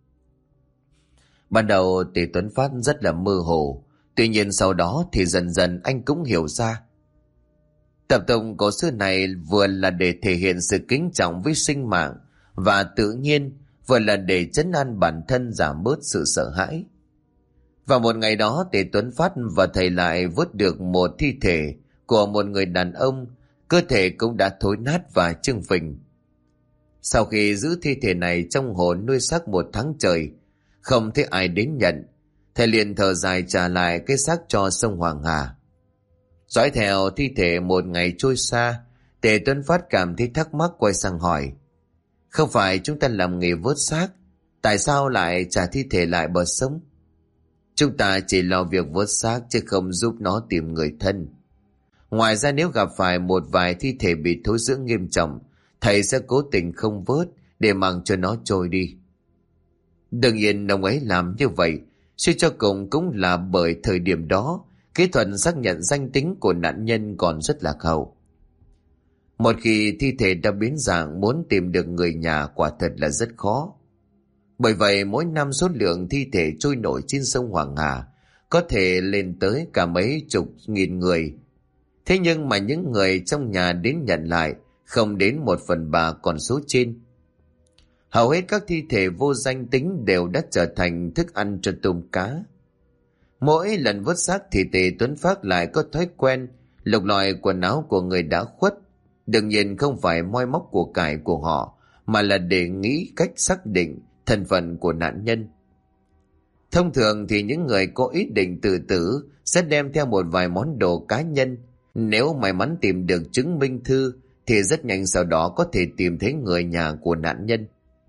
Ban đầu Tề Tuấn Phát rất là mơ hồ, tuy nhiên sau đó thì dần dần anh cũng hiểu ra. Tập tụng cổ xưa này vừa là để thể hiện sự kính trọng với sinh mạng và tự nhiên, vừa là để trấn an bản thân, giảm bớt sự sợ hãi. Vào một ngày đó, Tề Tuấn Phát và thầy lại vớt được một thi thể của một người đàn ông, cơ thể cũng đã thối nát và trương phình. Sau khi giữ thi thể này trong hồ nuôi xác 1 tháng trời, không thấy ai đến nhận, thầy liền thở dài trả lại cái xác cho sông Hoàng Hà. Dõi theo thi thể một ngày trôi xa, Tề Tuấn Phát cảm thấy thắc mắc, quay sang hỏi: không phải chúng ta làm nghề vớt xác, tại sao lại trả thi thể lại bờ sông? Chúng ta chỉ lo việc vớt xác chứ không giúp nó tìm người thân. Ngoài ra nếu gặp phải một vài thi thể bị thối rữa nghiêm trọng, thầy sẽ cố tình không vớt để mặc cho nó trôi đi. Đương nhiên ông ấy làm như vậy suy cho cùng cũng là bởi thời điểm đó kỹ thuật xác nhận danh tính của nạn nhân còn rất lạc hậu. Một khi thi thể đã biến dạng, muốn tìm được người nhà quả thật là rất khó. Bởi vậy mỗi năm số lượng thi thể trôi nổi trên sông Hoàng Hà có thể lên tới cả mấy chục nghìn người. Thế nhưng mà những người trong nhà đến nhận lại không đến 1/3 con số trên. Hầu hết các thi thể vô danh tính đều đã trở thành thức ăn cho tôm cá. Mỗi lần vớt xác thì Tề Tuấn Phát lại có thói quen lục lọi quần áo của người đã khuất. Đương nhiên không phải moi móc của cải của họ, mà là để nghĩ cách xác định thân phận của nạn nhân. Thông thường thì những người có ý định tự tử sẽ đem theo một vài món đồ cá nhân. Nếu may mắn tìm được chứng minh thư thì rất nhanh sau đó có thể tìm thấy người nhà của nạn nhân.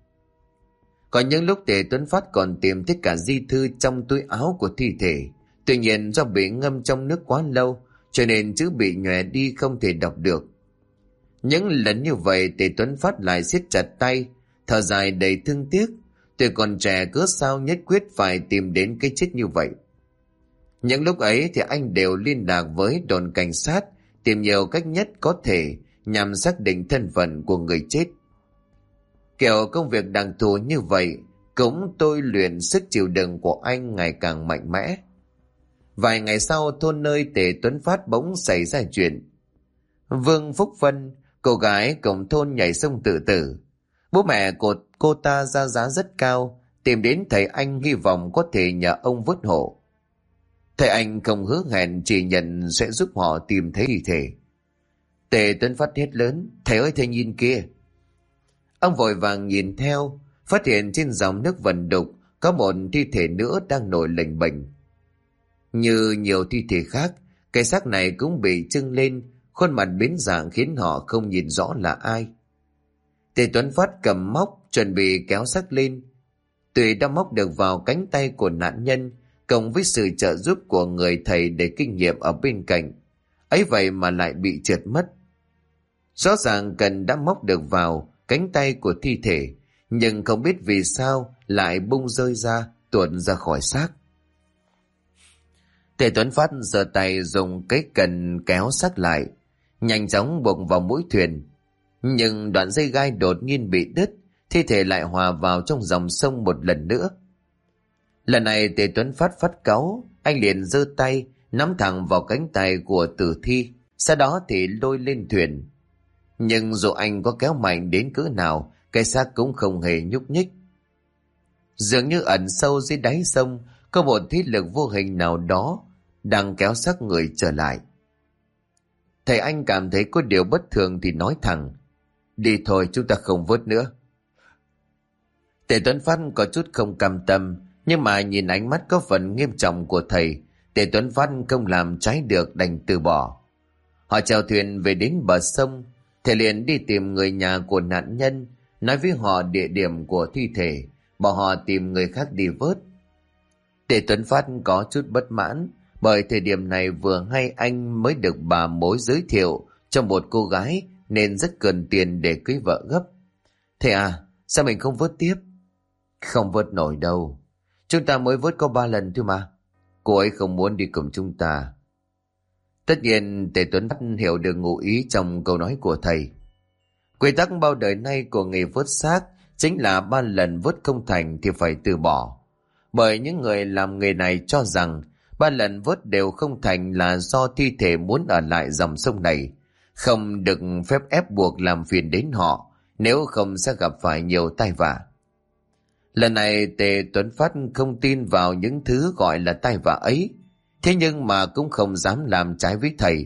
Có những lúc Tề Tuấn Phát còn tìm thấy cả di thư trong túi áo của thi thể. Tuy nhiên do bị ngâm trong nước quá lâu cho nên chữ bị nhòe đi, không thể đọc được. Những lần như vậy Tề Tuấn Phát lại siết chặt tay, thở dài đầy thương tiếc. Tuổi còn trẻ cớ sao nhất quyết phải tìm đến cái chết như vậy. Những lúc ấy thì anh đều liên lạc với đồn cảnh sát, tìm nhiều cách nhất có thể nhằm xác định thân phận của người chết. Kiểu công việc đặc thù như vậy cũng tôi luyện sức chịu đựng của anh ngày càng mạnh mẽ. Vài ngày sau, thôn nơi Tề Tuấn Phát bỗng xảy ra chuyện. Vương Phúc Vân, cô gái cùng thôn nhảy sông tự tử. Bố mẹ của cô ta ra giá rất cao, tìm đến thầy anh hy vọng có thể nhờ ông vớt hộ. Thầy anh không hứa hẹn, chỉ nhận sẽ giúp họ tìm thấy thi thể. Tề Tuấn Phát hét lớn, thầy ơi thầy nhìn kia. Ông vội vàng nhìn theo, phát hiện trên dòng nước vần đục có một thi thể nữa đang nổi lềnh bềnh. Như nhiều thi thể khác, cái xác này cũng bị trưng lên, khuôn mặt biến dạng khiến họ không nhìn rõ là ai. Tề Tuấn Phát cầm móc chuẩn bị kéo xác lên. Tuy đã móc được vào cánh tay của nạn nhân, cộng với sự trợ giúp của người thầy để kinh nghiệm ở bên cạnh, ấy vậy mà lại bị trượt mất. Rõ ràng cần đã móc được vào cánh tay của thi thể, nhưng không biết vì sao lại bung rơi ra, tuột ra khỏi xác. Tề Tuấn Phát giơ tay dùng cái cần kéo xác lại, nhanh chóng buộc vào mũi thuyền. Nhưng đoạn dây gai đột nhiên bị đứt, thi thể lại hòa vào trong dòng sông một lần nữa. Lần này Tề Tuấn Phát phát cáu, anh liền giơ tay nắm thẳng vào cánh tay của tử thi, sau đó thì lôi lên thuyền. Nhưng dù anh có kéo mạnh đến cỡ nào, cái xác cũng không hề nhúc nhích. Dường như ẩn sâu dưới đáy sông có một thế lực vô hình nào đó đang kéo xác người trở lại. Thầy anh cảm thấy có điều bất thường thì nói thẳng, đi thôi, chúng ta không vớt nữa. Tề Tuấn Phát có chút không cam tâm, nhưng mà nhìn ánh mắt có phần nghiêm trọng của thầy, Tề Tuấn Phát không làm trái được, đành từ bỏ. Họ chèo thuyền về đến bờ sông, thầy liền đi tìm người nhà của nạn nhân, nói với họ địa điểm của thi thể, bảo họ tìm người khác đi vớt. Tề Tuấn Phát có chút bất mãn, bởi thời điểm này vừa hay anh mới được bà mối giới thiệu cho một cô gái nên rất cần tiền để cưới vợ gấp. Thầy à, sao mình không vớt tiếp? Không vớt nổi đâu, chúng ta mới vớt có 3 lần thôi mà. Cô ấy không muốn đi cùng chúng ta. Tất nhiên Tề Tuấn Phát hiểu được ngụ ý trong câu nói của thầy. Quy tắc bao đời nay của nghề vớt xác chính là 3 lần vớt không thành thì phải từ bỏ. Bởi những người làm nghề này cho rằng 3 lần vớt đều không thành là do thi thể muốn ở lại dòng sông này, không được phép ép buộc làm phiền đến họ, nếu không sẽ gặp phải nhiều tai vạ. Lần này Tề Tuấn Phát không tin vào những thứ gọi là tai vạ ấy, thế nhưng mà cũng không dám làm trái với thầy.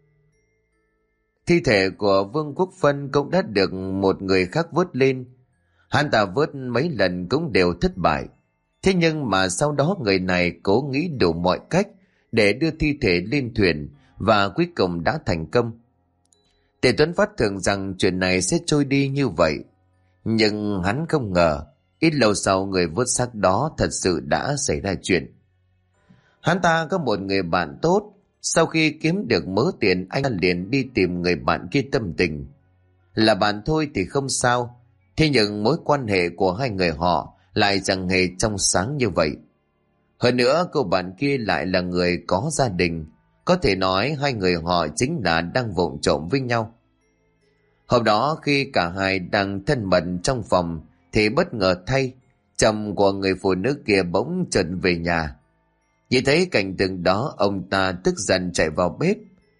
Thi thể của Vương Quốc Phân cũng đã được một người khác vớt lên. Hắn ta vớt mấy lần cũng đều thất bại. Thế nhưng mà sau đó người này cố nghĩ đủ mọi cách để đưa thi thể lên thuyền, và cuối cùng đã thành công. Tề Tuấn Phát tưởng rằng chuyện này sẽ trôi đi như vậy, nhưng hắn không ngờ ít lâu sau người vớt xác đó thật sự đã xảy ra chuyện. Hắn ta có một người bạn tốt, sau khi kiếm được mớ tiền anh liền đi tìm người bạn kia tâm tình. Là bạn thôi thì không sao, thế nhưng mối quan hệ của hai người họ lại chẳng hề trong sáng như vậy. Hơn nữa cô bạn kia lại là người có gia đình, có thể nói hai người họ chính là đang vụng trộm với nhau. Hôm đó khi cả hai đang thân mật trong phòng thì bất ngờ thay, chồng của người phụ nữ kia bỗng chợt về nhà. Nhìn thấy cảnh tượng đó, ông ta tức giận chạy vào bếp,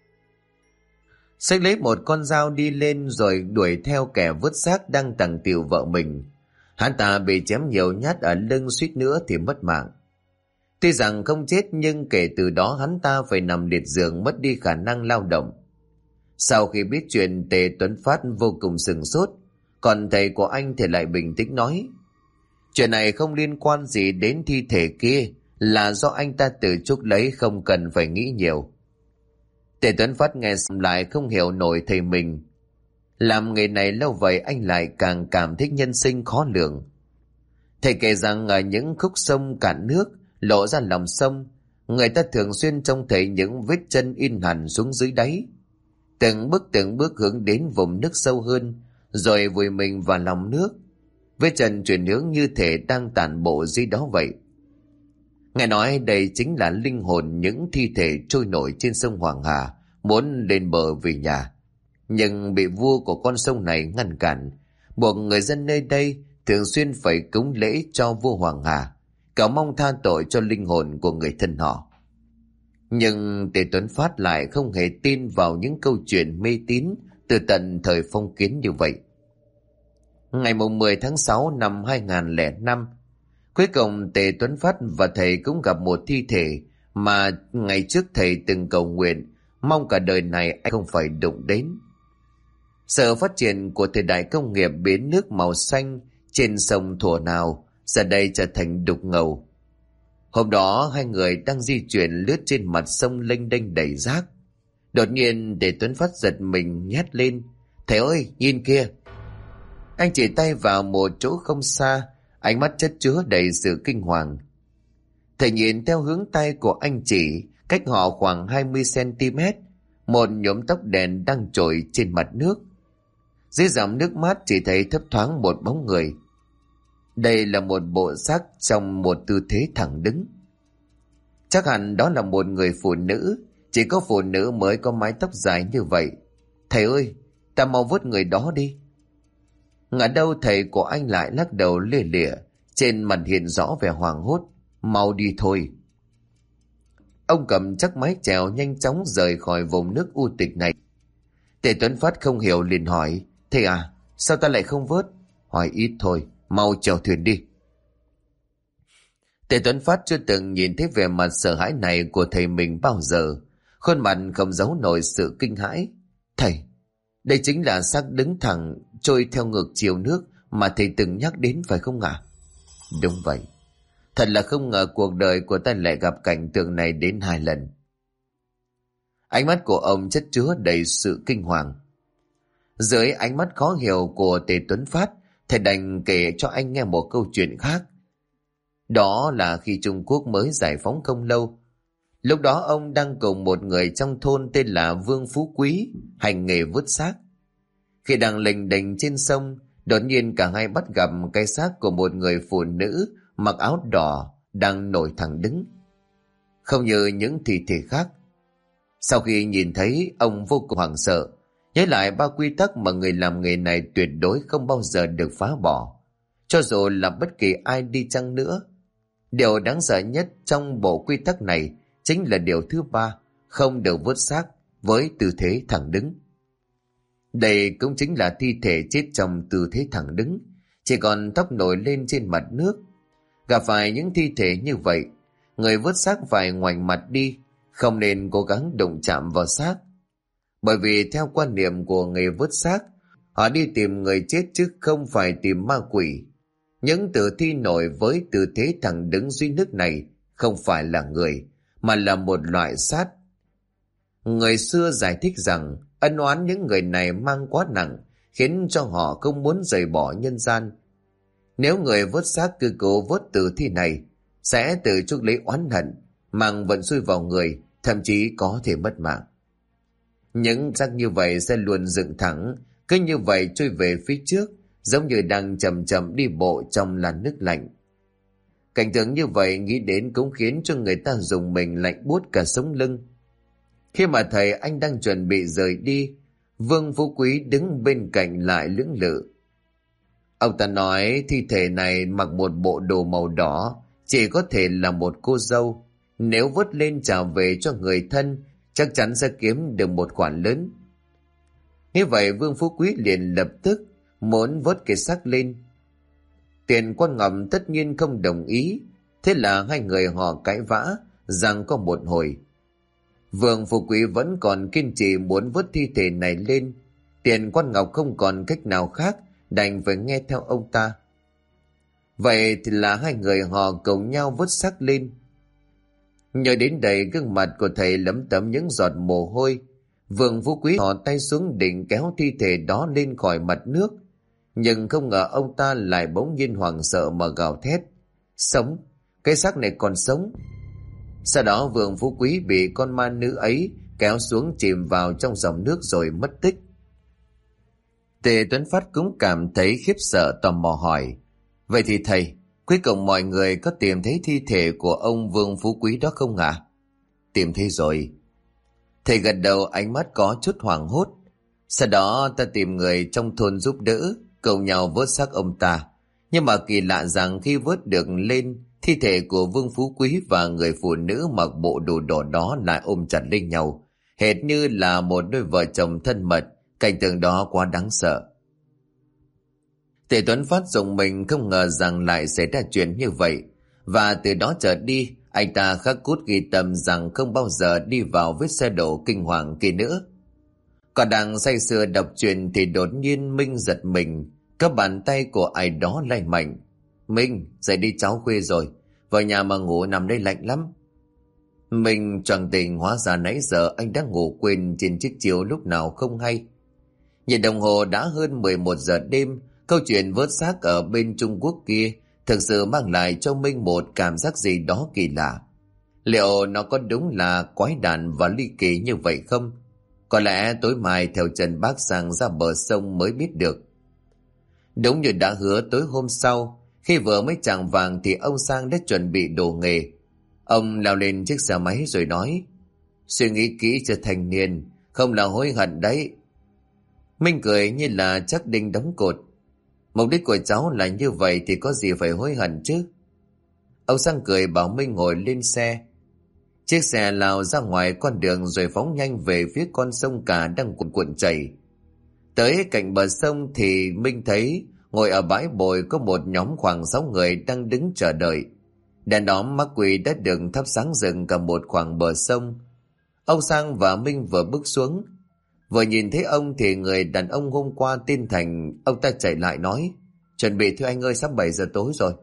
xách lấy một con dao đi lên rồi đuổi theo kẻ vớt xác đang tằng tiệu vợ mình. Hắn ta bị chém nhiều nhát ở lưng, suýt nữa thì mất mạng. Tuy rằng không chết nhưng kể từ đó hắn ta phải nằm liệt giường, mất đi khả năng lao động. Sau khi biết chuyện, Tề Tuấn Phát vô cùng sửng sốt, còn thầy của anh thì lại bình tĩnh nói, chuyện này không liên quan gì đến thi thể kia, là do anh ta tự chuốc lấy, không cần phải nghĩ nhiều. Tề Tuấn Phát nghe xong lại không hiểu nổi thầy mình. Làm nghề này lâu vậy anh lại càng cảm thấy nhân sinh khó lường. Thầy kể rằng ở những khúc sông cạn nước lộ ra lòng sông, người ta thường xuyên trông thấy những vết chân in hẳn xuống dưới đáy, từng bước hướng đến vùng nước sâu hơn, rồi vùi mình vào lòng nước. Vết chân chuyển hướng như thể đang tản bộ dưới đó vậy. Nghe nói đây chính là linh hồn những thi thể trôi nổi trên sông Hoàng Hà, muốn lên bờ về nhà. Nhưng bị vua của con sông này ngăn cản, buộc người dân nơi đây thường xuyên phải cúng lễ cho vua Hoàng Hà, cầu mong tha tội cho linh hồn của người thân họ. Nhưng Tề Tuấn Phát lại không hề tin vào những câu chuyện mê tín từ tận thời phong kiến như vậy. Ngày 10 tháng 6 năm 2005, cuối cùng Tề Tuấn Phát và thầy cũng gặp một thi thể mà ngày trước thầy từng cầu nguyện mong cả đời này anh không phải đụng đến. Sự phát triển của thời đại công nghiệp biến nước màu xanh trên sông thuở nào giờ đây trở thành đục ngầu. Hôm đó hai người đang di chuyển lướt trên mặt sông lênh đênh đầy rác. Đột nhiên Tề Tuấn Phát giật mình hét lên: "Thầy ơi, nhìn kia!" Anh chỉ tay vào một chỗ không xa, ánh mắt chất chứa đầy sự kinh hoàng. Thầy nhìn theo hướng tay của anh chỉ, cách họ khoảng 20 cm, một nhúm tóc đen đang trồi trên mặt nước. Dưới dòng nước mát chỉ thấy thấp thoáng một bóng người. Đây là một bộ xác trong một tư thế thẳng đứng. Chắc hẳn đó là một người phụ nữ, chỉ có phụ nữ mới có mái tóc dài như vậy. "Thầy ơi, ta mau vớt người đó đi." Ngả đâu thầy của anh lại lắc đầu lia lịa, trên mặt hiện rõ vẻ hoảng hốt. "Mau đi thôi." Ông cầm chắc mái chèo nhanh chóng rời khỏi vùng nước u tịch này. Tề Tuấn Phát không hiểu liền hỏi: "Thầy à, sao ta lại không vớt?" "Hỏi ít thôi, mau chèo thuyền đi." Tề Tuấn Phát chưa từng nhìn thấy vẻ mặt sợ hãi này của thầy mình bao giờ, khuôn mặt không giấu nổi sự kinh hãi. "Thầy, đây chính là xác đứng thẳng trôi theo ngược chiều nước mà thầy từng nhắc đến phải không ạ?" "Đúng vậy. Thật là không ngờ cuộc đời của ta lại gặp cảnh tượng này đến 2 lần." Ánh mắt của ông chất chứa đầy sự kinh hoàng. Dưới ánh mắt khó hiểu của Tề Tuấn Phát, thầy đành kể cho anh nghe một câu chuyện khác. Đó là khi Trung Quốc mới giải phóng không lâu. Lúc đó ông đang cùng một người trong thôn tên là Vương Phú Quý hành nghề vớt xác. Khi đang lênh đênh trên sông, đột nhiên cả hai bắt gặp cái xác của một người phụ nữ mặc áo đỏ đang nổi thẳng đứng, không như những thi thể khác. Sau khi nhìn thấy, ông vô cùng hoảng sợ, nhớ lại 3 quy tắc mà người làm nghề này tuyệt đối không bao giờ được phá bỏ, cho dù là bất kỳ ai đi chăng nữa. Điều đáng sợ nhất trong bộ quy tắc này chính là điều thứ 3, không được vớt xác với tư thế thẳng đứng. Đây cũng chính là thi thể chết trong tư thế thẳng đứng, chỉ còn tóc nổi lên trên mặt nước. Gặp phải những thi thể như vậy, người vớt xác phải ngoảnh mặt đi, không nên cố gắng đụng chạm vào xác. Bởi vì theo quan niệm của người vớt xác, họ đi tìm người chết chứ không phải tìm ma quỷ. Những tử thi nổi với tư thế thẳng đứng dưới nước này không phải là người, mà là một loại xác. Người xưa giải thích rằng ân oán những người này mang quá nặng, khiến cho họ không muốn rời bỏ nhân gian. Nếu người vớt xác cứ cố vớt tử thi này, sẽ tự chuốc lấy oán hận, mang vận xui vào người, thậm chí có thể mất mạng. Những xác như vậy sẽ luôn dựng thẳng, cứ như vậy trôi về phía trước, giống như đang chậm chậm đi bộ trong làn nước lạnh. Cảnh tượng như vậy nghĩ đến cũng khiến cho người ta dùng mình lạnh buốt cả sống lưng. Khi mà thầy anh đang chuẩn bị rời đi, Vương Phú Quý đứng bên cạnh lại lưỡng lự. Ông ta nói thi thể này mặc một bộ đồ màu đỏ, chỉ có thể là một cô dâu. Nếu vớt lên trả về cho người thân, chắc chắn sẽ kiếm được một khoản lớn. Như vậy Vương Phú Quý liền lập tức muốn vớt cái xác lên. Tiền Quan Ngọc tất nhiên không đồng ý, thế là hai người họ cãi vã rằng có một hồi. Vương Phú Quý vẫn còn kiên trì muốn vớt thi thể này lên. Tiền Quan Ngọc không còn cách nào khác, đành phải nghe theo ông ta. Vậy thì là hai người họ cùng nhau vớt xác lên. Nhờ đến đây gương mặt của thầy lấm tấm những giọt mồ hôi. Vương Phú Quý thò tay xuống định kéo thi thể đó lên khỏi mặt nước, nhưng không ngờ ông ta lại bỗng nhiên hoảng sợ mà gào thét: "Sống! Cái xác này còn sống!" Sau đó Vương Phú Quý bị con ma nữ ấy kéo xuống chìm vào trong dòng nước rồi mất tích. Tề Tuấn Phát cũng cảm thấy khiếp sợ, tò mò hỏi: "Vậy thì thầy, Cuối cùng mọi người có tìm thấy thi thể của ông Vương Phú Quý đó không ạ? Tìm thấy rồi. Thầy gật đầu, ánh mắt có chút hoảng hốt. Sau đó ta tìm người trong thôn giúp đỡ, cùng nhau vớt xác ông ta. Nhưng mà kỳ lạ rằng khi vớt được lên, thi thể của Vương Phú Quý và người phụ nữ mặc bộ đồ đỏ đó lại ôm chặt lên nhau, hệt như là một đôi vợ chồng thân mật. Cảnh tượng đó quá đáng sợ. Tề Tuấn Phát dùng mình, không ngờ rằng lại xảy ra chuyện như vậy. Và từ đó trở đi, anh ta khắc cốt ghi tâm rằng không bao giờ đi vào vết xe đổ kinh hoàng kia nữa. Còn đang say sưa đọc truyện thì đột nhiên Minh giật mình, các bàn tay của ai đó lay mạnh. Minh, dậy đi, cháu khuya rồi, vào nhà mà ngủ, nằm đây lạnh lắm. Minh choàng tỉnh, hóa ra nãy giờ anh đã ngủ quên trên chiếc chiếu lúc nào không hay. Nhìn đồng hồ đã hơn 11 giờ đêm, câu chuyện vớt xác ở bên Trung Quốc kia thực sự mang lại cho Minh một cảm giác gì đó kỳ lạ. Liệu nó có đúng là quái đản và ly kỳ như vậy không? Có lẽ tối mai theo Trần Bác sang ra bờ sông mới biết được. Đúng như đã hứa, tối hôm sau, khi vừa mới chạng vàng thì ông Sang đã chuẩn bị đồ nghề. Ông leo lên chiếc xe máy rồi nói: suy nghĩ kỹ cho thanh niên, không là hối hận đấy. Minh cười như là chắc đinh đóng cột. Mục đích của cháu là như vậy thì có gì phải hối hận chứ? Ông Sang cười bảo Minh ngồi lên xe. Chiếc xe lao ra ngoài con đường rồi phóng nhanh về phía con sông Cả đang cuồn cuộn chảy. Tới cạnh bờ sông thì Minh thấy ngồi ở bãi bồi có một nhóm khoảng 6 người đang đứng chờ đợi. Đèn đóm mắc quỷ đã được thắp sáng rừng cả một khoảng bờ sông. Ông Sang và Minh vừa bước xuống. Vừa nhìn thấy ông thì người đàn ông hôm qua tên Thành, ông ta chạy lại nói: chuẩn bị thưa anh ơi, sắp 7 giờ tối rồi.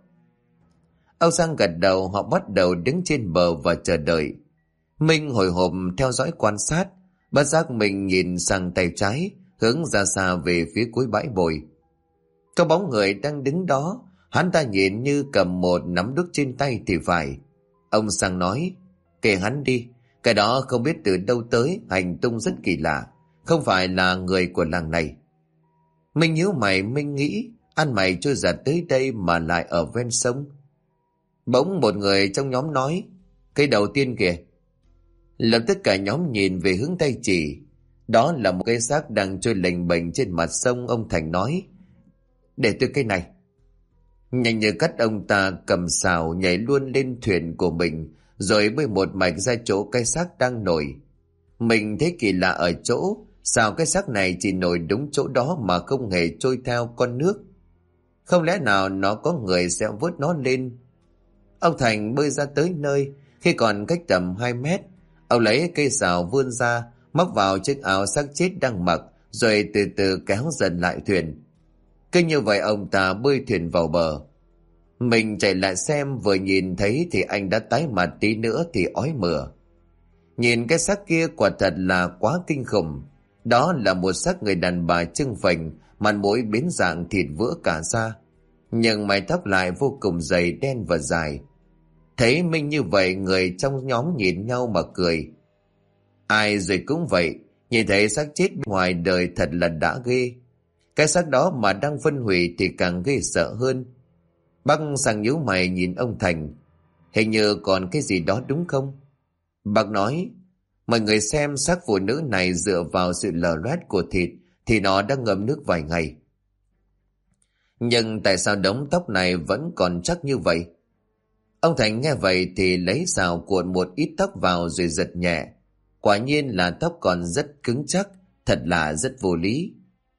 Ông Sang gật đầu, họ bắt đầu đứng trên bờ và chờ đợi. Minh hồi hộp theo dõi quan sát, bất giác mình nhìn sang tay trái, hướng ra xa về phía cuối bãi bồi. Có bóng người đang đứng đó, hắn ta nhìn như cầm một nắm đuốc trên tay thì phải. Ông Sang nói: kệ hắn đi, cái đó không biết từ đâu tới, hành tung rất kỳ lạ, không phải là người của làng này. Minh nhíu mày, Minh nghĩ ăn mày trôi giặt tới đây mà lại ở ven sông. Bỗng một người trong nhóm nói: cây đầu tiên kìa. Lập tức cả nhóm nhìn về hướng tay chỉ. Đó là một cái xác đang trôi lềnh bềnh trên mặt sông. Ông Thành nói: để tôi cây này. Nhanh như cắt, ông ta cầm sào nhảy luôn lên thuyền của mình, rồi bơi một mạch ra chỗ cái xác đang nổi. Mình thấy kỳ lạ ở chỗ sao cái xác này chỉ nổi đúng chỗ đó mà không hề trôi theo con nước. Không lẽ nào nó có người sẽ vớt nó lên? Ông Thành bơi ra tới nơi. Khi còn cách tầm 2 mét, ông lấy cây sào vươn ra, móc vào chiếc áo xác chết đang mặc, rồi từ từ kéo dần lại thuyền. Cứ như vậy ông ta bơi thuyền vào bờ. Mình chạy lại xem, vừa nhìn thấy thì anh đã tái mặt, tí nữa thì ói mửa. Nhìn cái xác kia quả thật là quá kinh khủng. Đó là một xác người đàn bà trưng phình, mặt mũi biến dạng, thịt vỡ cả da, nhưng mái tóc lại vô cùng dày, đen và dài. Thấy Minh như vậy, người trong nhóm nhìn nhau mà cười. Ai rồi cũng vậy, nhìn thấy xác chết bên ngoài đời thật là đã ghê. Cái xác đó mà đang phân hủy thì càng ghê sợ hơn. Bác Sang nhíu mày nhìn ông Thành: hình như còn cái gì đó đúng không? Bác nói: mọi người xem, xác phụ nữ này dựa vào sự lở loét của thịt thì nó đã ngâm nước vài ngày. Nhưng tại sao đống tóc này vẫn còn chắc như vậy? Ông Thành nghe vậy thì lấy xào cuộn một ít tóc vào rồi giật nhẹ. Quả nhiên là tóc còn rất cứng chắc, thật là rất vô lý.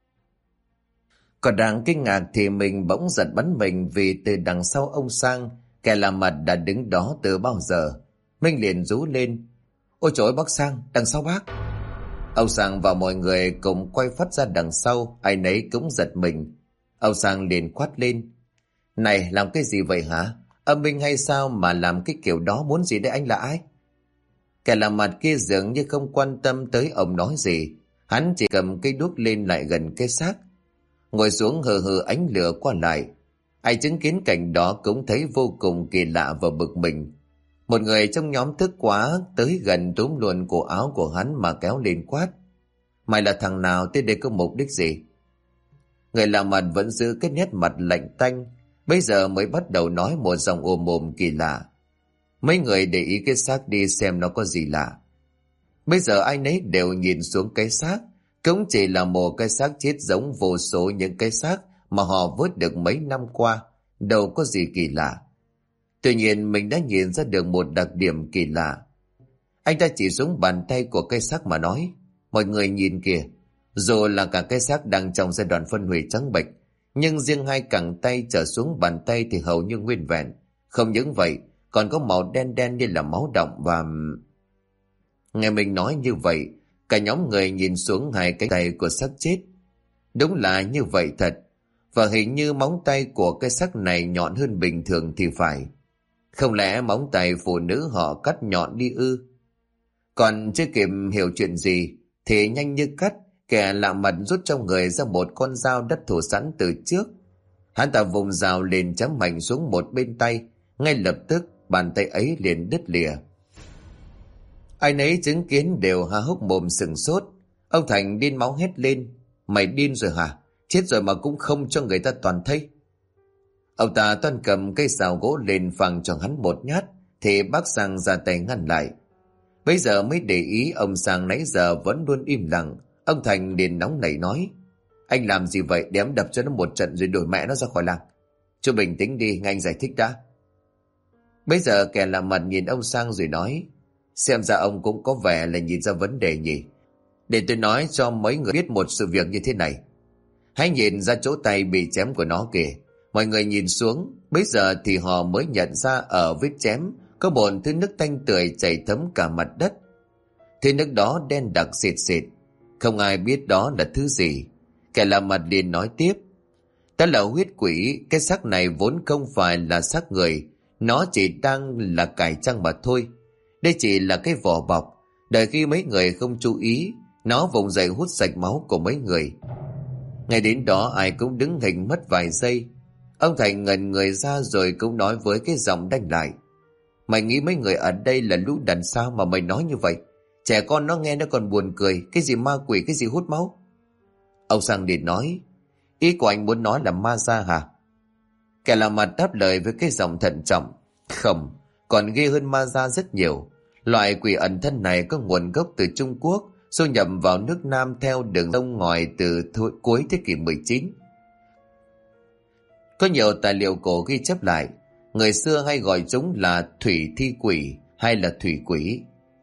Còn đang kinh ngạc thì mình bỗng giật bắn mình, vì từ đằng sau ông Sang, kẻ làm mặt đã đứng đó từ bao giờ. Minh liền rú lên: ôi trời ơi, bác Sang, đằng sau bác! Ông Sang và mọi người cùng quay phát ra đằng sau, ai nấy cũng giật mình. Ông Sang liền quát lên: này, làm cái gì vậy hả? Âm binh hay sao mà làm cái kiểu đó, muốn gì đấy, anh là ai? Kẻ làm mặt kia dường như không quan tâm tới ông nói gì. Hắn chỉ cầm cây đuốc lên lại gần cái xác, ngồi xuống hừ hừ, ánh lửa qua lại. Ai chứng kiến cảnh đó cũng thấy vô cùng kỳ lạ và bực mình. Một người trong nhóm tức quá, tới gần túm luôn cổ áo của hắn mà kéo lên quát: mày là thằng nào, tới đây có mục đích gì? Người làm mặt vẫn giữ cái nét mặt lạnh tanh. Bây giờ mới bắt đầu nói một dòng ồm ồm kỳ lạ. Mấy người để ý cái xác đi xem nó có gì lạ. Bây giờ ai nấy đều nhìn xuống cái xác. Cũng chỉ là một cái xác chết giống vô số những cái xác mà họ vớt được mấy năm qua. Đâu có gì kỳ lạ. Tuy nhiên mình đã nhìn ra được một đặc điểm kỳ lạ. Anh ta chỉ xuống bàn tay của cái xác mà nói: mọi người nhìn kìa, dù là cả cái xác đang trong giai đoạn phân hủy trắng bệch, nhưng riêng hai cẳng tay trở xuống bàn tay thì hầu như nguyên vẹn. Không những vậy, còn có màu đen đen như là máu đọng và... Nghe mình nói như vậy, cả nhóm người nhìn xuống hai cánh tay của xác chết. Đúng là như vậy thật, và hình như móng tay của cái xác này nhọn hơn bình thường thì phải. Không lẽ móng tay phụ nữ họ cắt nhọn đi ư? Còn chưa kịp hiểu chuyện gì thì nhanh như cắt, kẻ lạ mặt rút trong người ra một con dao đất thủ sẵn từ trước. Hắn ta vùng dao lên chém mạnh xuống một bên tay, ngay lập tức bàn tay ấy liền đứt lìa. Ai nấy chứng kiến đều há hốc mồm sừng sốt. Ông Thành điên máu hét lên: mày điên rồi hả? Chết rồi mà cũng không cho người ta toàn thây. Ông ta toan cầm cây xào gỗ lên phang cho hắn một nhát thì bác Sang ra tay ngăn lại. Bây giờ mới để ý ông Sang nãy giờ vẫn luôn im lặng. Ông Thành liền nóng nảy nói: anh làm gì vậy? Để em đập cho nó một trận rồi đuổi mẹ nó ra khỏi làng. Chú bình tĩnh đi, nghe anh giải thích đã. Bây giờ kẻ lạ mặt nhìn ông Sang rồi nói: xem ra ông cũng có vẻ là nhìn ra vấn đề nhỉ. Để tôi nói cho mấy người biết một sự việc như thế này. Hãy nhìn ra chỗ tay bị chém của nó kìa. Mọi người nhìn xuống, bây giờ thì họ mới nhận ra ở vết chém có một thứ nước tanh tưởi chảy thấm cả mặt đất. Thứ nước đó đen đặc sệt sệt, không ai biết đó là thứ gì. Kẻ lạ mặt liền nói tiếp: đó là huyết quỷ. Cái xác này vốn không phải là xác người, nó chỉ đang là cải trang mà thôi. Đây chỉ là cái vỏ bọc, đợi khi mấy người không chú ý, nó vùng dậy hút sạch máu của mấy người. Ngay đến đó ai cũng đứng hình mất vài giây. Ông Thành ngẩn người ra rồi cũng nói với cái giọng đanh lại: mày nghĩ mấy người ở đây là lũ đần sao mà mày nói như vậy? Trẻ con nó nghe nó còn buồn cười. Cái gì ma quỷ, cái gì hút máu? Ông Sang liền nói: ý của anh muốn nói là ma da hả? Kẻ lạ mặt đáp lời với cái giọng thận trọng: không, còn ghê hơn ma da rất nhiều. Loại quỷ ẩn thân này có nguồn gốc từ Trung Quốc, xâm nhập vào nước Nam theo đường sông ngòi từ cuối thế kỷ 19. Có nhiều tài liệu cổ ghi chép lại, người xưa hay gọi chúng là thủy thi quỷ hay là thủy quỷ.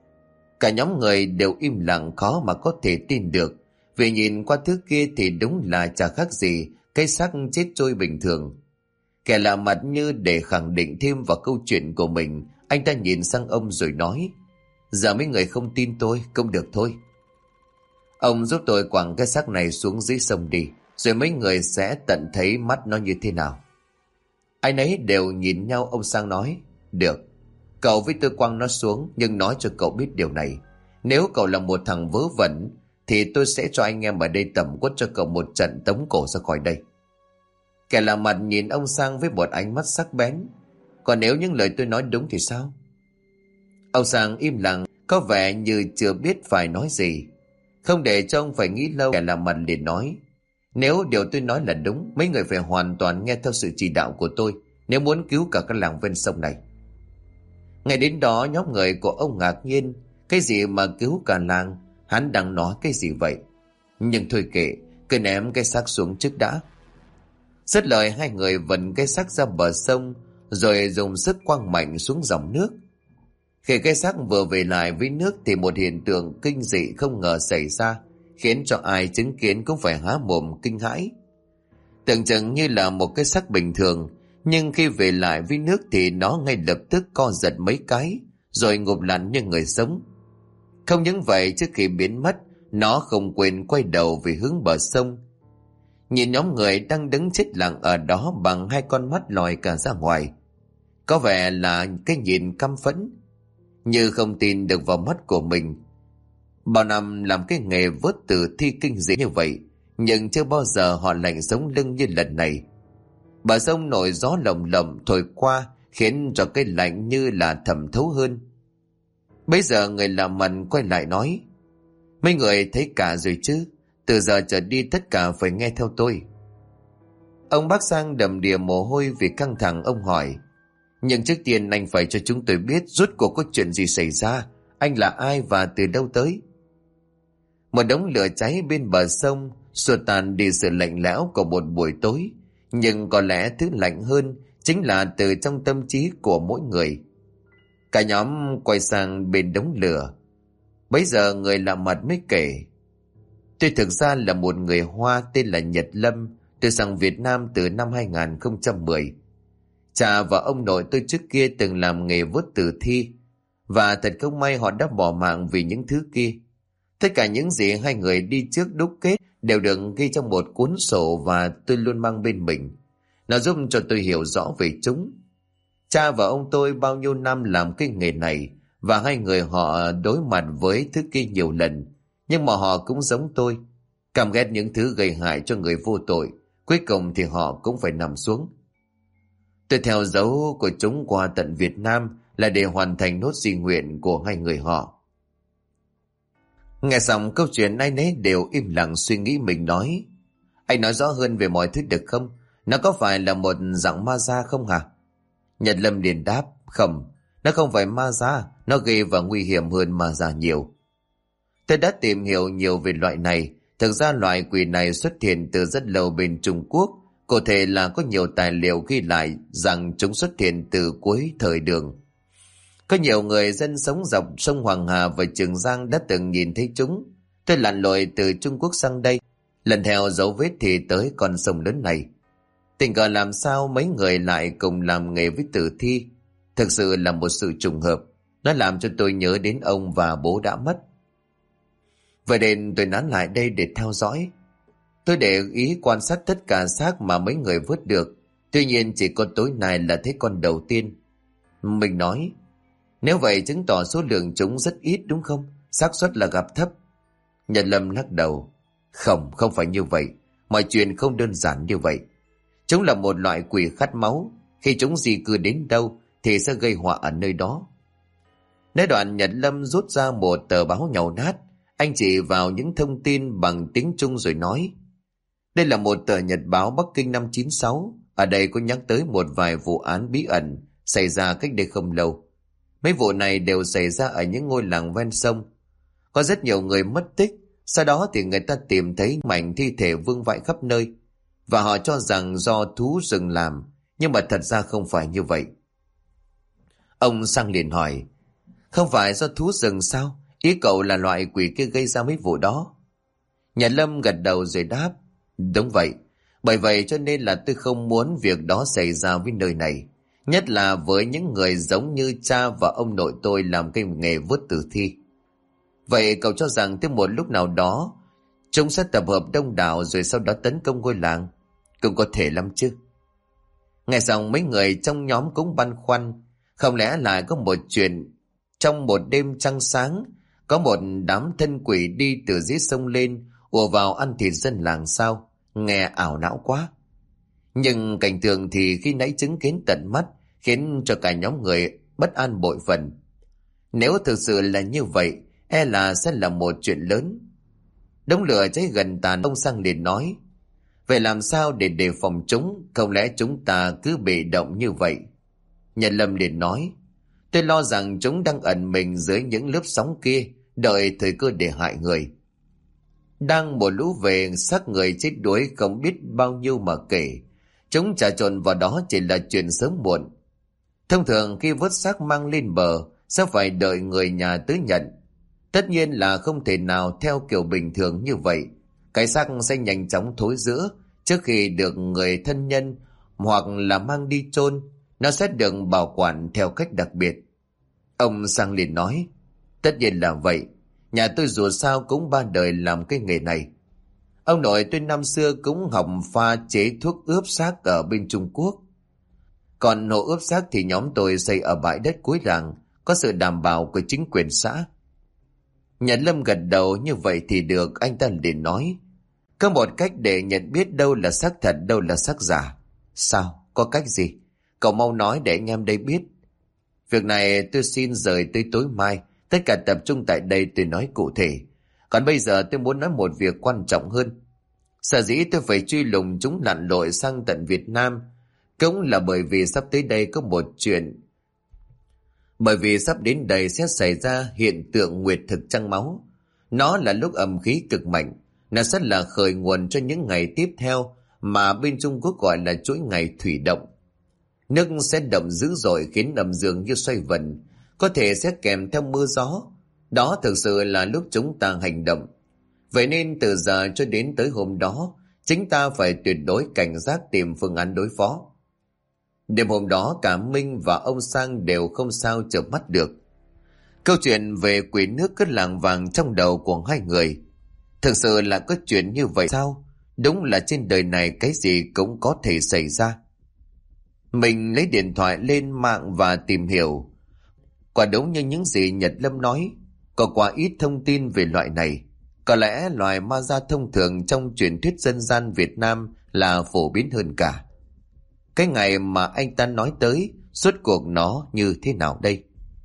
Cả nhóm người đều im lặng khó mà có thể tin được, vì nhìn qua thứ kia thì đúng là chả khác gì cái xác chết trôi bình thường. Kẻ lạ mặt như để khẳng định thêm vào câu chuyện của mình, anh ta nhìn sang ông rồi nói: giờ mấy người không tin tôi cũng được thôi. Ông giúp tôi quẳng cái xác này xuống dưới sông đi, rồi mấy người sẽ tận thấy mắt nó như thế nào. Ai nấy đều nhìn nhau. Ông Sang nói: được, cậu với tôi quăng nó xuống, nhưng nói cho cậu biết điều này. Nếu cậu là một thằng vớ vẩn thì tôi sẽ cho anh em ở đây tẩm quất cho cậu một trận tống cổ ra khỏi đây. Kẻ lạ mặt nhìn ông Sang với một ánh mắt sắc bén: còn nếu những lời tôi nói đúng thì sao? Ông Sang im lặng, có vẻ như chưa biết phải nói gì. Không để cho ông phải nghĩ lâu, kẻ lạ mặt liền nói: nếu điều tôi nói là đúng, mấy người phải hoàn toàn nghe theo sự chỉ đạo của tôi nếu muốn cứu cả cái làng ven sông này. Ngay đến đó nhóm người của ông ngạc nhiên: cái gì mà cứu cả làng? Hắn đang nói cái gì vậy? Nhưng thôi kệ, cứ ném cái xác xuống trước đã. Dứt lời, hai người vần cái xác ra bờ sông rồi dùng sức quăng mạnh xuống dòng nước. Khi cái xác vừa về lại với nước thì một hiện tượng kinh dị không ngờ xảy ra, khiến cho ai chứng kiến cũng phải há mồm kinh hãi. Tưởng chừng như là một cái xác bình thường, nhưng khi về lại với nước thì nó ngay lập tức co giật mấy cái rồi ngụp lặn như người sống. Không những vậy, trước khi biến mất, nó không quên quay đầu về hướng bờ sông. Nhìn nhóm người đang đứng chết lặng ở đó bằng hai con mắt lòi cả ra ngoài, có vẻ là cái nhìn căm phẫn, như không tin được vào mắt của mình. Bao năm làm cái nghề vớt tử thi kinh dị như vậy, nhưng chưa bao giờ họ lạnh sống lưng như lần này. Bờ sông nổi gió lồng lộng thổi qua, khiến cho cái lạnh như là thẩm thấu hơn. Bây giờ người làm mặt quay lại nói: mấy người thấy cả rồi chứ? Từ giờ trở đi tất cả phải nghe theo tôi. Ông bác Sang đầm đìa mồ hôi vì căng thẳng. Ông hỏi: nhưng trước tiên anh phải cho chúng tôi biết rốt cuộc có chuyện gì xảy ra, anh là ai và từ đâu tới? Một đống lửa cháy bên bờ sông xua tan đi sự lạnh lẽo của một buổi tối, nhưng có lẽ thứ lạnh hơn chính là từ trong tâm trí của mỗi người. Cả nhóm quay sang bên đống lửa. Bấy giờ người lạ mặt mới kể: tôi thực ra là một người Hoa tên là Nhật Lâm. Tôi sang Việt Nam từ năm 2010. Cha và ông nội tôi trước kia từng làm nghề vớt tử thi, và thật không may họ đã bỏ mạng vì những thứ kia. Tất cả những gì hai người đi trước đúc kết đều được ghi trong một cuốn sổ và tôi luôn mang bên mình. Nó giúp cho tôi hiểu rõ về chúng. Cha và ông tôi bao nhiêu năm làm cái nghề này, và hai người họ đối mặt với thứ kia nhiều lần, nhưng mà họ cũng giống tôi, căm ghét những thứ gây hại cho người vô tội. Cuối cùng thì họ cũng phải nằm xuống. Tôi theo dấu của chúng qua tận Việt Nam là để hoàn thành nốt di nguyện của hai người họ. Nghe xong câu chuyện, ai nấy đều im lặng suy nghĩ. Mình nói: anh nói rõ hơn về mọi thứ được không? Nó có phải là một dạng ma da không hả? Nhật Lâm liền đáp: không, nó không phải ma da, nó ghê và nguy hiểm hơn ma da nhiều. Tôi đã tìm hiểu nhiều về loại này. Thực ra loại quỷ này xuất hiện từ rất lâu bên Trung Quốc. Cụ thể là có nhiều tài liệu ghi lại rằng chúng xuất hiện từ cuối thời Đường. Có nhiều người dân sống dọc sông Hoàng Hà và Trường Giang đã từng nhìn thấy chúng. Tôi lặn lội từ Trung Quốc sang đây, lần theo dấu vết thì tới con sông lớn này. Tình cờ làm sao mấy người lại cùng làm nghề với tử thi. Thực sự là một sự trùng hợp. Nó làm cho tôi nhớ đến ông và bố đã mất. Vậy nên tôi nán lại đây để theo dõi. Tôi để ý quan sát tất cả xác mà mấy người vớt được. Tuy nhiên chỉ có tối nay là thấy con đầu tiên. Mình nói: nếu vậy chứng tỏ số lượng chúng rất ít đúng không? Xác suất là gặp thấp. Nhật Lâm lắc đầu: không, không phải như vậy. Mọi chuyện không đơn giản như vậy. Chúng là một loại quỷ khát máu. Khi chúng di cư đến đâu thì sẽ gây họa ở nơi đó. Nói đoạn, Nhật Lâm rút ra một tờ báo nhàu nát. Anh chỉ vào những thông tin bằng tiếng Trung rồi nói: đây là một tờ nhật báo Bắc Kinh năm 96. Ở đây có nhắc tới một vài vụ án bí ẩn xảy ra cách đây không lâu. Mấy vụ này đều xảy ra ở những ngôi làng ven sông. Có rất nhiều người mất tích. Sau đó thì người ta tìm thấy mảnh thi thể vương vãi khắp nơi, và họ cho rằng do thú rừng làm. Nhưng mà thật ra không phải như vậy. Ông Sang liền hỏi: không phải do thú rừng sao? Ý cậu là loại quỷ kia gây ra mấy vụ đó? Nhật Lâm gật đầu rồi đáp: đúng vậy. Bởi vậy cho nên là tôi không muốn việc đó xảy ra với nơi này. Nhất là với những người giống như cha và ông nội tôi làm cái nghề vớt tử thi. Vậy cậu cho rằng tới một lúc nào đó chúng sẽ tập hợp đông đảo rồi sau đó tấn công ngôi làng? Cũng có thể lắm chứ. Nghe xong mấy người trong nhóm cũng băn khoăn. Không lẽ lại có một chuyện trong một đêm trăng sáng, có một đám thân quỷ đi từ dưới sông lên ùa vào ăn thịt dân làng sao? Nghe ảo não quá. Nhưng cảnh tượng thì khi nãy chứng kiến tận mắt khiến cho cả nhóm người bất an bội phần. Nếu thực sự là như vậy, e là sẽ là một chuyện lớn. Đống lửa cháy gần tàn, ông Sang liền nói: vậy làm sao để đề phòng chúng? Không lẽ chúng ta cứ bị động như vậy? Nhật Lâm liền nói: tôi lo rằng chúng đang ẩn mình dưới những lớp sóng kia, đợi thời cơ để hại người. Đang một lũ về xác người chết đuối không biết bao nhiêu mà kể. Chúng trà trộn vào đó chỉ là chuyện sớm muộn. Thông thường khi vớt xác mang lên bờ sẽ phải đợi người nhà tới nhận. Tất nhiên là không thể nào theo kiểu bình thường như vậy. Cái xác sẽ nhanh chóng thối rữa trước khi được người thân nhân hoặc là mang đi chôn. Nó sẽ được bảo quản theo cách đặc biệt. Ông Sang liền nói: tất nhiên là vậy. Nhà tôi dù sao cũng ba đời làm cái nghề này. Ông nội tôi năm xưa cũng học pha chế thuốc ướp xác ở bên Trung Quốc. Còn hồ ướp xác thì nhóm tôi xây ở bãi đất cuối làng, có sự đảm bảo của chính quyền xã. Nhật Lâm gật đầu: như vậy thì được. Anh ta liền nói: có một cách để nhận biết đâu là xác thật, đâu là xác giả. Sao? Có cách gì? Cậu mau nói để anh em đây biết. Việc này tôi xin rời tới tối mai. Tất cả tập trung tại đây tôi nói cụ thể. Còn bây giờ tôi muốn nói một việc quan trọng hơn. Sở dĩ tôi phải truy lùng chúng lặn lội sang tận Việt Nam cũng là bởi vì sắp tới đây có một chuyện. Bởi vì sắp đến đây sẽ xảy ra hiện tượng nguyệt thực trăng máu. Nó là lúc âm khí cực mạnh, nó sẽ là khởi nguồn cho những ngày tiếp theo mà bên Trung Quốc gọi là chuỗi ngày thủy động. Nước sẽ động dữ dội khiến âm dương như xoay vần, có thể sẽ kèm theo mưa gió. Đó thực sự là lúc chúng ta hành động. Vậy nên từ giờ cho đến tới hôm đó, chính ta phải tuyệt đối cảnh giác tìm phương án đối phó. Đêm hôm đó cả Minh và ông Sang đều không sao chợp mắt được. Câu chuyện về quỷ nước cứ lảng vàng trong đầu của hai người. Thực sự là có chuyện như vậy sao? Đúng là trên đời này cái gì cũng có thể xảy ra. Mình lấy điện thoại lên mạng và tìm hiểu. Quả đúng như những gì Nhật Lâm nói, có quá ít thông tin về loại này. Có lẽ loài ma da thông thường trong truyền thuyết dân gian Việt Nam là phổ biến hơn cả. Cái ngày mà anh ta nói tới, suốt cuộc nó như thế nào đây?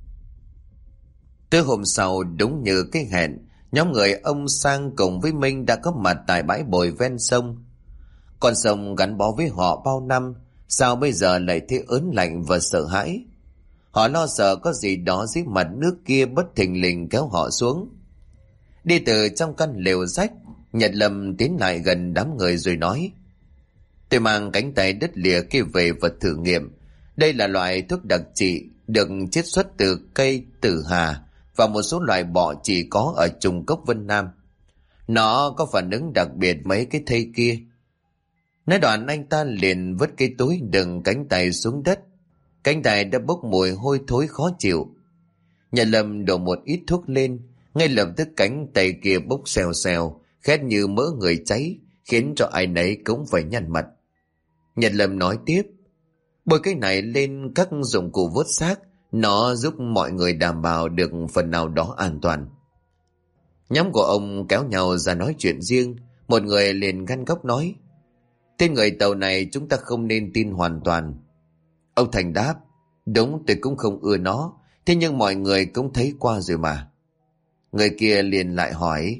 Tới hôm sau, đúng như cái hẹn, nhóm người ông Sang cùng với Minh đã có mặt tại bãi bồi ven sông. Con sông gắn bó với họ bao năm, sao bây giờ lại thấy ớn lạnh và sợ hãi? Họ lo sợ có gì đó dưới mặt nước kia bất thình lình kéo họ xuống. Đi từ trong căn lều rách, Nhật Lâm tiến lại gần đám người rồi nói: Tôi mang cánh tay đứt lìa kia về vật thử nghiệm. Đây là loại thuốc đặc trị được chiết xuất từ cây tử hà và một số loại bọ chỉ có ở Trùng Cốc Vân Nam. Nó có phản ứng đặc biệt mấy cái thây kia. Nói đoạn anh ta liền vứt cái túi đựng cánh tay xuống đất. Cánh tay đã bốc mùi hôi thối khó chịu. Nhật Lâm đổ một ít thuốc lên, ngay lập tức cánh tay kia bốc xèo xèo, khét như mỡ người cháy, khiến cho ai nấy cũng phải nhăn mặt. Nhật Lâm nói tiếp: Bôi cái này lên các dụng cụ vớt xác, nó giúp mọi người đảm bảo được phần nào đó an toàn. Nhóm của ông kéo nhau ra nói chuyện riêng. Một người liền gắt góc nói: Tên người tàu này chúng ta không nên tin hoàn toàn. Ông Thành đáp: Đúng, tôi cũng không ưa nó, thế nhưng mọi người cũng thấy qua rồi mà. Người kia liền lại hỏi: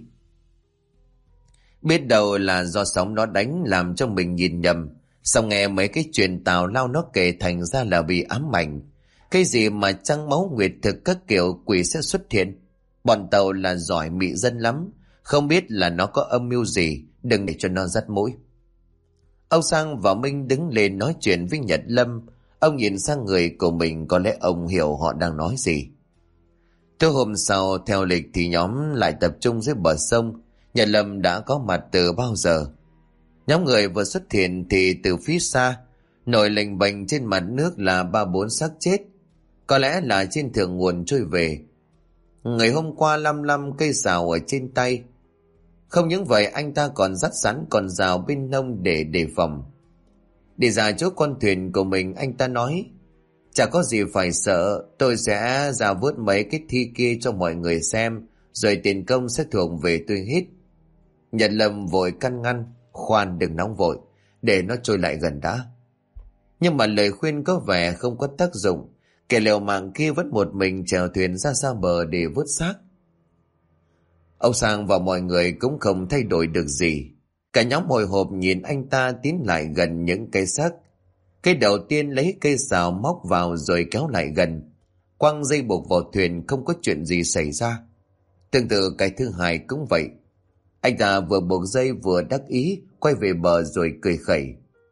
Biết đâu là do sóng nó đánh làm cho mình nhìn nhầm, xong nghe mấy cái chuyện tào lao nó kể thành ra là bị ám ảnh. Cái gì mà trăng máu nguyệt thực các kiểu quỷ sẽ xuất hiện. Bọn tàu là giỏi mị dân lắm, không biết là nó có âm mưu gì, đừng để cho nó dắt mũi. Ông Sang và Minh đứng lên nói chuyện với Nhật Lâm. Ông nhìn sang người của mình, có lẽ ông hiểu họ đang nói gì. Tối hôm sau theo lịch thì nhóm lại tập trung dưới bờ sông. Nhật Lâm đã có mặt từ bao giờ. Nhóm người vừa xuất hiện thì từ phía xa nổi lềnh bềnh trên mặt nước là 3-4 xác chết. Có lẽ là trên thượng nguồn trôi về. Ngày hôm qua lăm cây sào ở trên tay. Không những vậy, anh ta còn dắt sẵn con rào bên nông để đề phòng. Đi ra chỗ con thuyền của mình, anh ta nói: Chả có gì phải sợ, tôi sẽ ra vớt mấy cái thi kia cho mọi người xem, rồi tiền công sẽ thuộc về tôi hết. Nhật Lâm vội căn ngăn: Khoan, đừng nóng vội, để nó trôi lại gần đã. Nhưng mà lời khuyên có vẻ không có tác dụng. Kẻ liều mạng kia vẫn một mình chèo thuyền ra xa bờ để vớt xác. Ông Sang và mọi người cũng không thay đổi được gì. Cả nhóm hồi hộp nhìn anh ta tiến lại gần những cây xác. Cây đầu tiên lấy cây sào móc vào rồi kéo lại gần, quăng dây buộc vào thuyền, không có chuyện gì xảy ra. Tương tự cái thứ hai cũng vậy. Anh ta vừa buộc dây vừa đắc ý quay về bờ rồi cười khẩy.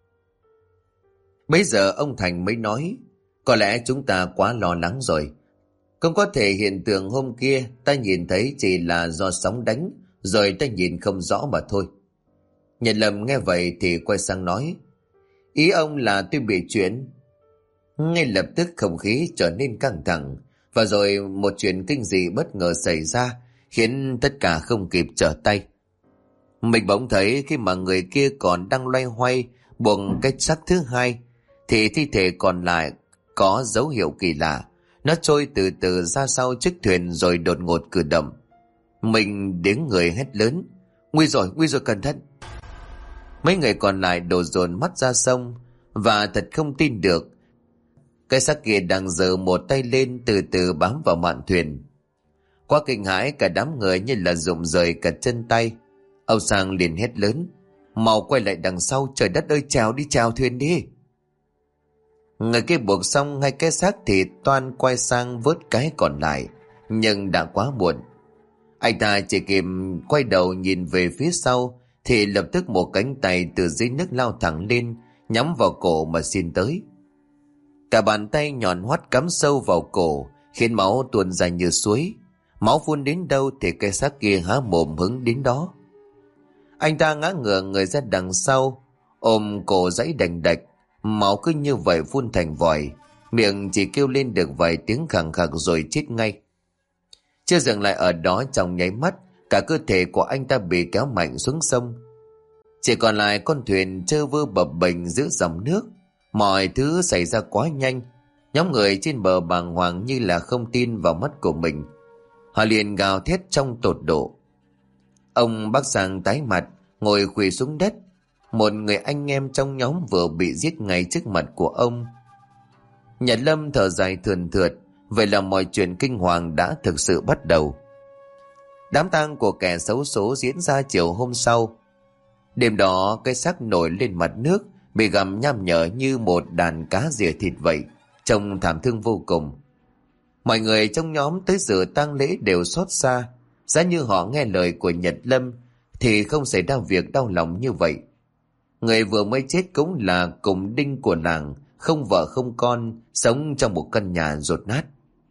Bấy giờ ông Thành mới nói: Có lẽ chúng ta quá lo lắng rồi. Không có thể hiện tượng hôm kia ta nhìn thấy chỉ là do sóng đánh, rồi ta nhìn không rõ mà thôi. Nhật Lâm nghe vậy thì quay sang nói: Ý ông là tôi bị chuyện? Ngay lập tức không khí trở nên căng thẳng, và rồi một chuyện kinh dị bất ngờ xảy ra, khiến tất cả không kịp trở tay. Mình bỗng thấy khi mà người kia còn đang loay hoay buộc cái xác thứ hai, thì thi thể còn lại có dấu hiệu kỳ lạ. Nó trôi từ từ ra sau chiếc thuyền rồi đột ngột cử động. Mình đến người hét lớn: Nguy rồi, cẩn thận! Mấy người còn lại đổ dồn mắt ra sông, và thật không tin được. Cái xác kia đang giơ một tay lên từ từ bám vào mạn thuyền. Quá kinh hãi, cả đám người như là rụng rời cả chân tay. Ông Sang liền hét lớn: Mau quay lại đằng sau, trời đất ơi, chèo thuyền đi. Người kia buộc xong ngay cái xác thì Toan quay sang vớt cái còn lại, nhưng đã quá muộn. Anh ta chỉ kịp quay đầu nhìn về phía sau thì lập tức một cánh tay từ dưới nước lao thẳng lên, nhắm vào cổ mà xin tới. Cả bàn tay nhọn hoắt cắm sâu vào cổ, khiến máu tuôn ra như suối. Máu phun đến đâu thì cái xác kia há mồm hứng đến đó. Anh ta ngã ngửa người ra đằng sau, ôm cổ giãy đành đạch. Máu cứ như vậy phun thành vòi, miệng chỉ kêu lên được vài tiếng khẳng khặc rồi chết ngay. Chưa dừng lại ở đó, trong nháy mắt cả cơ thể của anh ta bị kéo mạnh xuống sông. Chỉ còn lại con thuyền trơ vơ bập bềnh giữa dòng nước. Mọi thứ xảy ra quá nhanh. Nhóm người trên bờ bàng hoàng như là không tin vào mắt của mình. Họ liền gào thét trong tột độ. Ông Bắc Sang tái mặt, ngồi khuỵu xuống đất. Một người anh em trong nhóm vừa bị giết ngay trước mặt của ông. Nhật Lâm thở dài thườn thượt. Vậy là mọi chuyện kinh hoàng đã thực sự bắt đầu. Đám tang của kẻ xấu số diễn ra chiều hôm sau. Đêm đó cái xác nổi lên mặt nước, bị gặm nham nhở như một đàn cá rỉa thịt vậy, trông thảm thương vô cùng. Mọi người trong nhóm tới dự tang lễ đều xót xa. Giá như họ nghe lời của Nhật Lâm thì không xảy ra việc đau lòng như vậy. Người vừa mới chết cũng là cùng đinh của làng, không vợ không con, sống trong một căn nhà dột nát.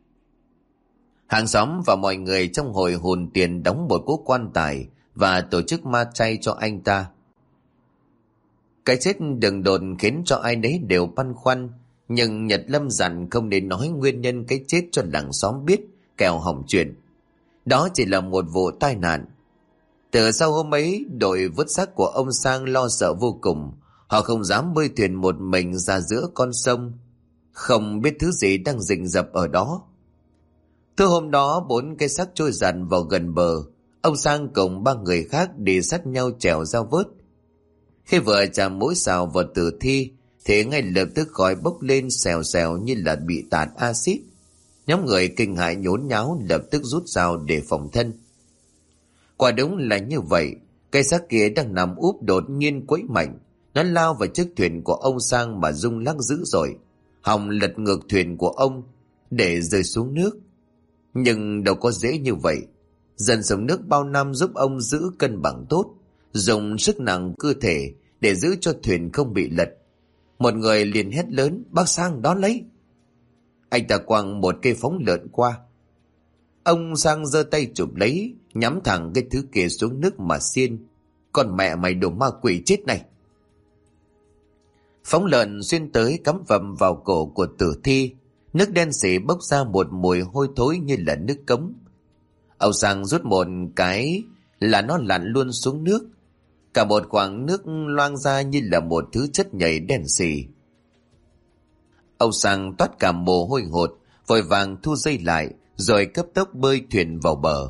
Hàng xóm và mọi người trong hội hùn tiền đóng một cố quan tài và tổ chức ma chay cho anh ta. Cái chết đừng đồn khiến cho ai nấy đều băn khoăn, nhưng Nhật Lâm dặn không nên nói nguyên nhân cái chết cho làng xóm biết, kẻo hỏng chuyện. Đó chỉ là một vụ tai nạn. Từ sau hôm ấy, đội vớt xác của ông Sang lo sợ vô cùng. Họ không dám bơi thuyền một mình ra giữa con sông, không biết thứ gì đang rình rập ở đó. Thứ hôm đó, 4 cái xác trôi dạt vào gần bờ. Ông Sang cùng 3 người khác đi sát nhau trèo ra vớt. Khi vừa chạm mũi xào vào tử thi thì ngay lập tức khói bốc lên xèo xèo như là bị tạt axit. Nhóm người kinh hãi nhốn nháo lập tức rút dao để phòng thân. Quả đúng là như vậy. Cái xác kia đang nằm úp đột nhiên quẫy mạnh. Nó lao vào chiếc thuyền của ông Sang mà rung lắc dữ dội, hòng lật ngược thuyền của ông để rơi xuống nước. Nhưng đâu có dễ như vậy. Dần sống nước bao năm giúp ông giữ cân bằng tốt, dùng sức nặng cơ thể để giữ cho thuyền không bị lật. Một người liền hét lớn: "Bác Sang, đón lấy!" Anh ta quăng một cây phóng lợn qua. Ông Sang giơ tay chụp lấy, nhắm thẳng cái thứ kia xuống nước mà xiên. "Con mẹ mày, đồ ma quỷ chết này!" Phóng lợn xuyên tới cắm vầm vào cổ của tử thi. Nước đen sì bốc ra một mùi hôi thối như là nước cống. Ông Sang rút một cái là nó lặn luôn xuống nước. Cả một khoảng nước loang ra như là một thứ chất nhầy đen sì. Ông Sang toát cả mồ hôi hột, vội vàng thu dây lại rồi cấp tốc bơi thuyền vào bờ.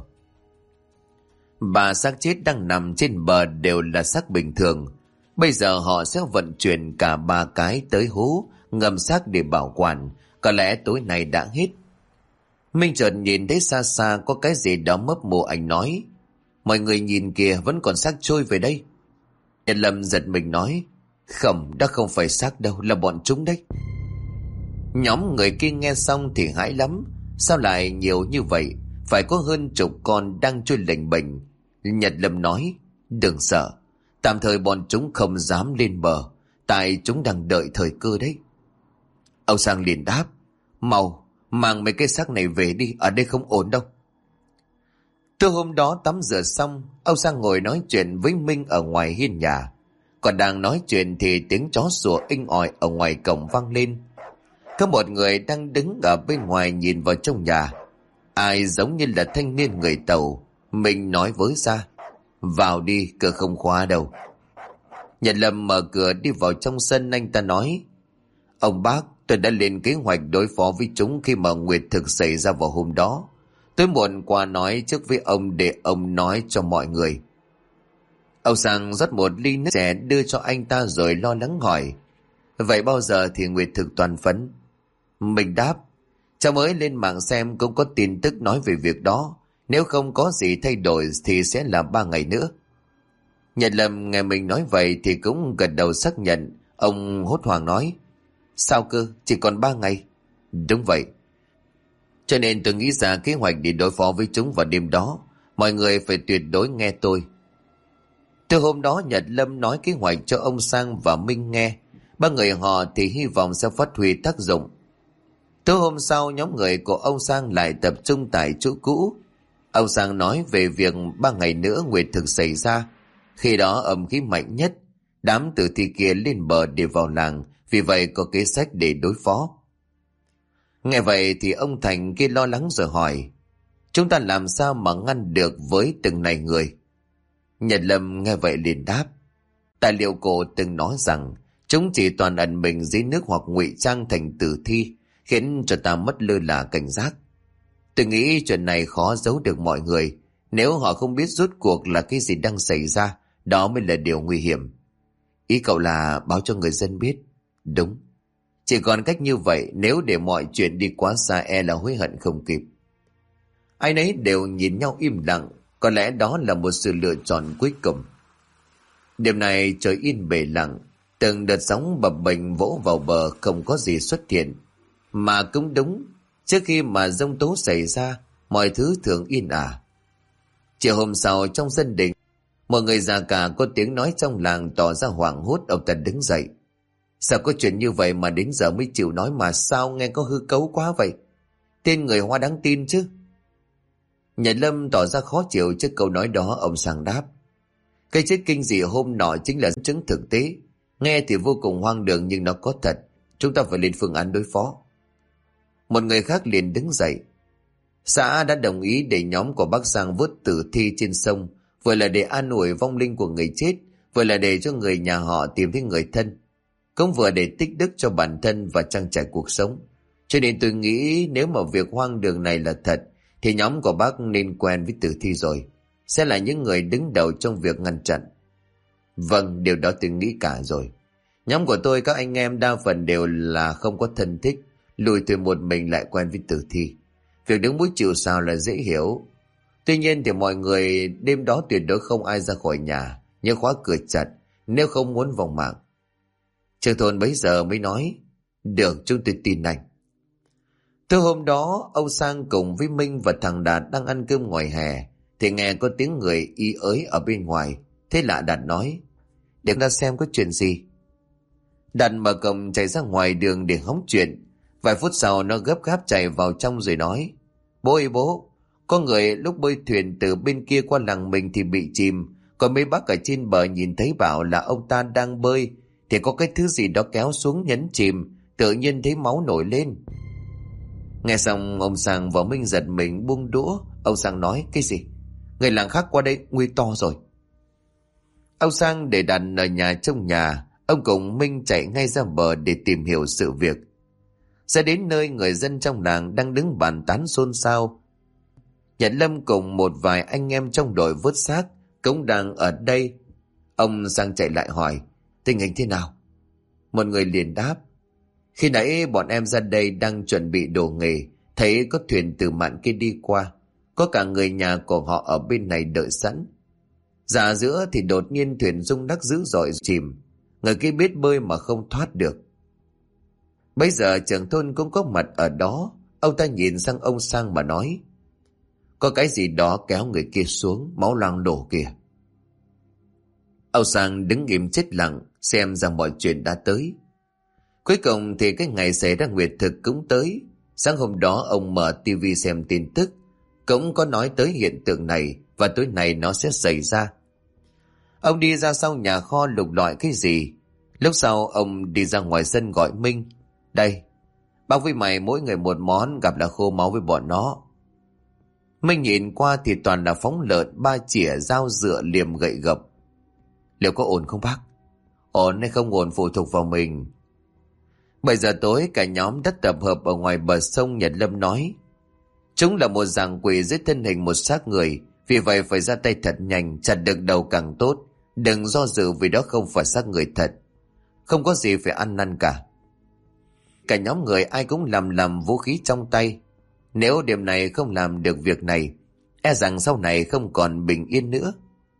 Ba xác chết đang nằm trên bờ đều là xác bình thường. Bây giờ họ sẽ vận chuyển cả 3 cái tới hố ngầm xác để bảo quản. Có lẽ tối nay đã hết. Minh chợt nhìn thấy xa xa có cái gì đó mấp mù, anh nói: "Mọi người nhìn kìa, vẫn còn xác trôi về đây." Nhật Lâm giật mình nói: "Không, đó không phải xác đâu, là bọn chúng đấy." Nhóm người kia nghe xong thì hãi lắm. Sao lại nhiều như vậy? Phải có hơn chục con đang trôi lềnh bềnh. Nhật Lâm nói: "Đừng sợ, tạm thời bọn chúng không dám lên bờ, tại chúng đang đợi thời cơ đấy." Ông Sang liền đáp: "Mau mang mấy cái xác này về đi, ở đây không ổn đâu." Từ hôm đó tắm rửa xong, ông Sang ngồi nói chuyện với Minh ở ngoài hiên nhà. Còn đang nói chuyện thì tiếng chó sủa inh ỏi ở ngoài cổng vang lên. Có một người đang đứng ở bên ngoài nhìn vào trong nhà. Ai giống như là thanh niên người Tàu. Minh nói với ra: "Vào đi, cửa không khóa đâu." Nhật Lâm mở cửa đi vào trong sân. Anh ta nói: "Ông bác, tôi đã lên kế hoạch đối phó với chúng khi mà nguyệt thực xảy ra vào hôm đó. Tôi muộn qua nói trước với ông để ông nói cho mọi người." Ông Sang rót một ly nước chè đưa cho anh ta rồi lo lắng hỏi: "Vậy bao giờ thì nguyệt thực toàn phấn?" Mình đáp: "Cháu mới lên mạng xem cũng có tin tức nói về việc đó. Nếu không có gì thay đổi thì sẽ là 3 ngày nữa." Nhật Lâm nghe mình nói vậy thì cũng gật đầu xác nhận. Ông hốt hoảng nói: Sao cơ, chỉ còn 3 ngày? Đúng vậy. Cho nên tôi nghĩ ra kế hoạch để đối phó với chúng vào đêm đó. Mọi người phải tuyệt đối nghe tôi. Từ hôm đó Nhật Lâm nói kế hoạch cho ông Sang và Minh nghe. Ba người họ thì hy vọng sẽ phát huy tác dụng. Tối hôm sau, nhóm người của ông Sang lại tập trung tại chỗ cũ. Ông Sang nói về việc 3 ngày nữa nguyệt thực xảy ra. Khi đó âm khí mạnh nhất, đám tử thi kia lên bờ để vào làng, vì vậy có kế sách để đối phó. Nghe vậy thì ông Thành kia lo lắng rồi hỏi: Chúng ta làm sao mà ngăn được với từng này người? Nhật Lâm nghe vậy liền đáp: Tài liệu cổ từng nói rằng chúng chỉ toàn ẩn mình dưới nước hoặc ngụy trang thành tử thi, khiến cho ta mất lơ là cảnh giác. Tôi nghĩ chuyện này khó giấu được mọi người. Nếu họ không biết rốt cuộc là cái gì đang xảy ra, đó mới là điều nguy hiểm. Ý cậu là báo cho người dân biết? Đúng. Chỉ còn cách như vậy, nếu để mọi chuyện đi quá xa e là hối hận không kịp. Ai nấy đều nhìn nhau im lặng. Có lẽ đó là một sự lựa chọn cuối cùng. Đêm này trời yên bề lặng. Từng đợt sóng bập bềnh vỗ vào bờ không có gì xuất hiện. Mà cũng đúng, trước khi mà giông tố xảy ra, mọi thứ thường yên ả. Chiều hôm sau trong sân đình, mọi người già cả có tiếng nói trong làng tỏ ra hoảng hốt. Ông ta đứng dậy: Sao có chuyện như vậy mà đến giờ mới chịu nói, mà sao nghe có hư cấu quá vậy? Tên người Hoa đáng tin chứ? Nhật Lâm tỏ ra khó chịu trước câu nói đó. Ông Sang đáp: Cái chết kinh dị hôm nọ chính là chứng thực tế. Nghe thì vô cùng hoang đường nhưng nó có thật. Chúng ta phải lên phương án đối phó. Một người khác liền đứng dậy: Xã đã đồng ý để nhóm của bác Sang vớt tử thi trên sông, vừa là để an ủi vong linh của người chết, vừa là để cho người nhà họ tìm thấy người thân, cũng vừa để tích đức cho bản thân và trang trải cuộc sống. Cho nên tôi nghĩ nếu mà việc hoang đường này là thật, thì nhóm của bác nên quen với tử thi rồi, sẽ là những người đứng đầu trong việc ngăn chặn. Vâng, điều đó tôi nghĩ cả rồi. Nhóm của tôi các anh em đa phần đều là không có thân thích, lùi thuyền một mình lại quen với tử thi. Việc đứng mũi chịu sào là dễ hiểu. Tuy nhiên thì mọi người đêm đó tuyệt đối không ai ra khỏi nhà, nhớ khóa cửa chặt nếu không muốn vòng mạng. Trưởng thôn bấy giờ mới nói: Được, chúng tôi tin anh. Từ hôm đó, ông Sang cùng với Minh và thằng Đạt đang ăn cơm ngoài hè, thì nghe có tiếng người y ới ở bên ngoài. Thế là Đạt nói: Để ra xem có chuyện gì. Đạt mở cổng chạy ra ngoài đường để hóng chuyện. Vài phút sau nó gấp gáp chạy vào trong rồi nói: Bố ơi bố, có người lúc bơi thuyền từ bên kia qua làng mình thì bị chìm. Còn mấy bác ở trên bờ nhìn thấy bảo là ông ta đang bơi, thì có cái thứ gì đó kéo xuống nhấn chìm, tự nhiên thấy máu nổi lên. Nghe xong ông Sang và Minh giật mình buông đũa. Ông Sang nói: Cái gì? Người làng khác qua đây nguy to rồi. Ông Sang để Đạt ở nhà trong nhà. Ông cùng Minh chạy ngay ra bờ để tìm hiểu sự việc. Ra đến nơi, người dân trong làng đang đứng bàn tán xôn xao. Nhật Lâm cùng một vài anh em trong đội vớt xác cũng đang ở đây. Ông Sang chạy lại hỏi: Tình hình thế nào? Một người liền đáp: Khi nãy bọn em ra đây đang chuẩn bị đồ nghề, thấy có thuyền từ mạn kia đi qua, có cả người nhà của họ ở bên này đợi sẵn. Dạ giữa thì đột nhiên thuyền rung lắc dữ dội chìm, người kia biết bơi mà không thoát được. Bây giờ trưởng thôn cũng có mặt ở đó. Ông ta nhìn sang ông Sang mà nói: Có cái gì đó kéo người kia xuống, máu loang đổ kìa. Ông Sang đứng im chết lặng, xem rằng mọi chuyện đã tới. Cuối cùng thì cái ngày xảy ra nguyệt thực cũng tới. Sáng hôm đó ông mở tivi xem tin tức, cũng có nói tới hiện tượng này, và tối nay nó sẽ xảy ra. Ông đi ra sau nhà kho lục lọi cái gì. Lúc sau ông đi ra ngoài sân gọi Minh: Đây, bác với mày mỗi người một món, gặp là khô máu với bọn nó. Minh nhìn qua thì toàn là phóng lợn, ba chĩa, dao dựa, liềm, gậy gộc. Liệu có ổn không bác? Ổn hay không ổn phụ thuộc vào mình. 7 giờ tối cả nhóm đã tập hợp ở ngoài bờ sông. Nhật Lâm nói: Chúng là một dạng quỷ dưới thân hình một xác người, vì vậy phải ra tay thật nhanh, chặt được đầu càng tốt. Đừng do dự vì đó không phải xác người thật. Không có gì phải ăn năn cả. Cả nhóm người ai cũng làm vũ khí trong tay. Nếu đêm này không làm được việc này, e rằng sau này không còn bình yên nữa.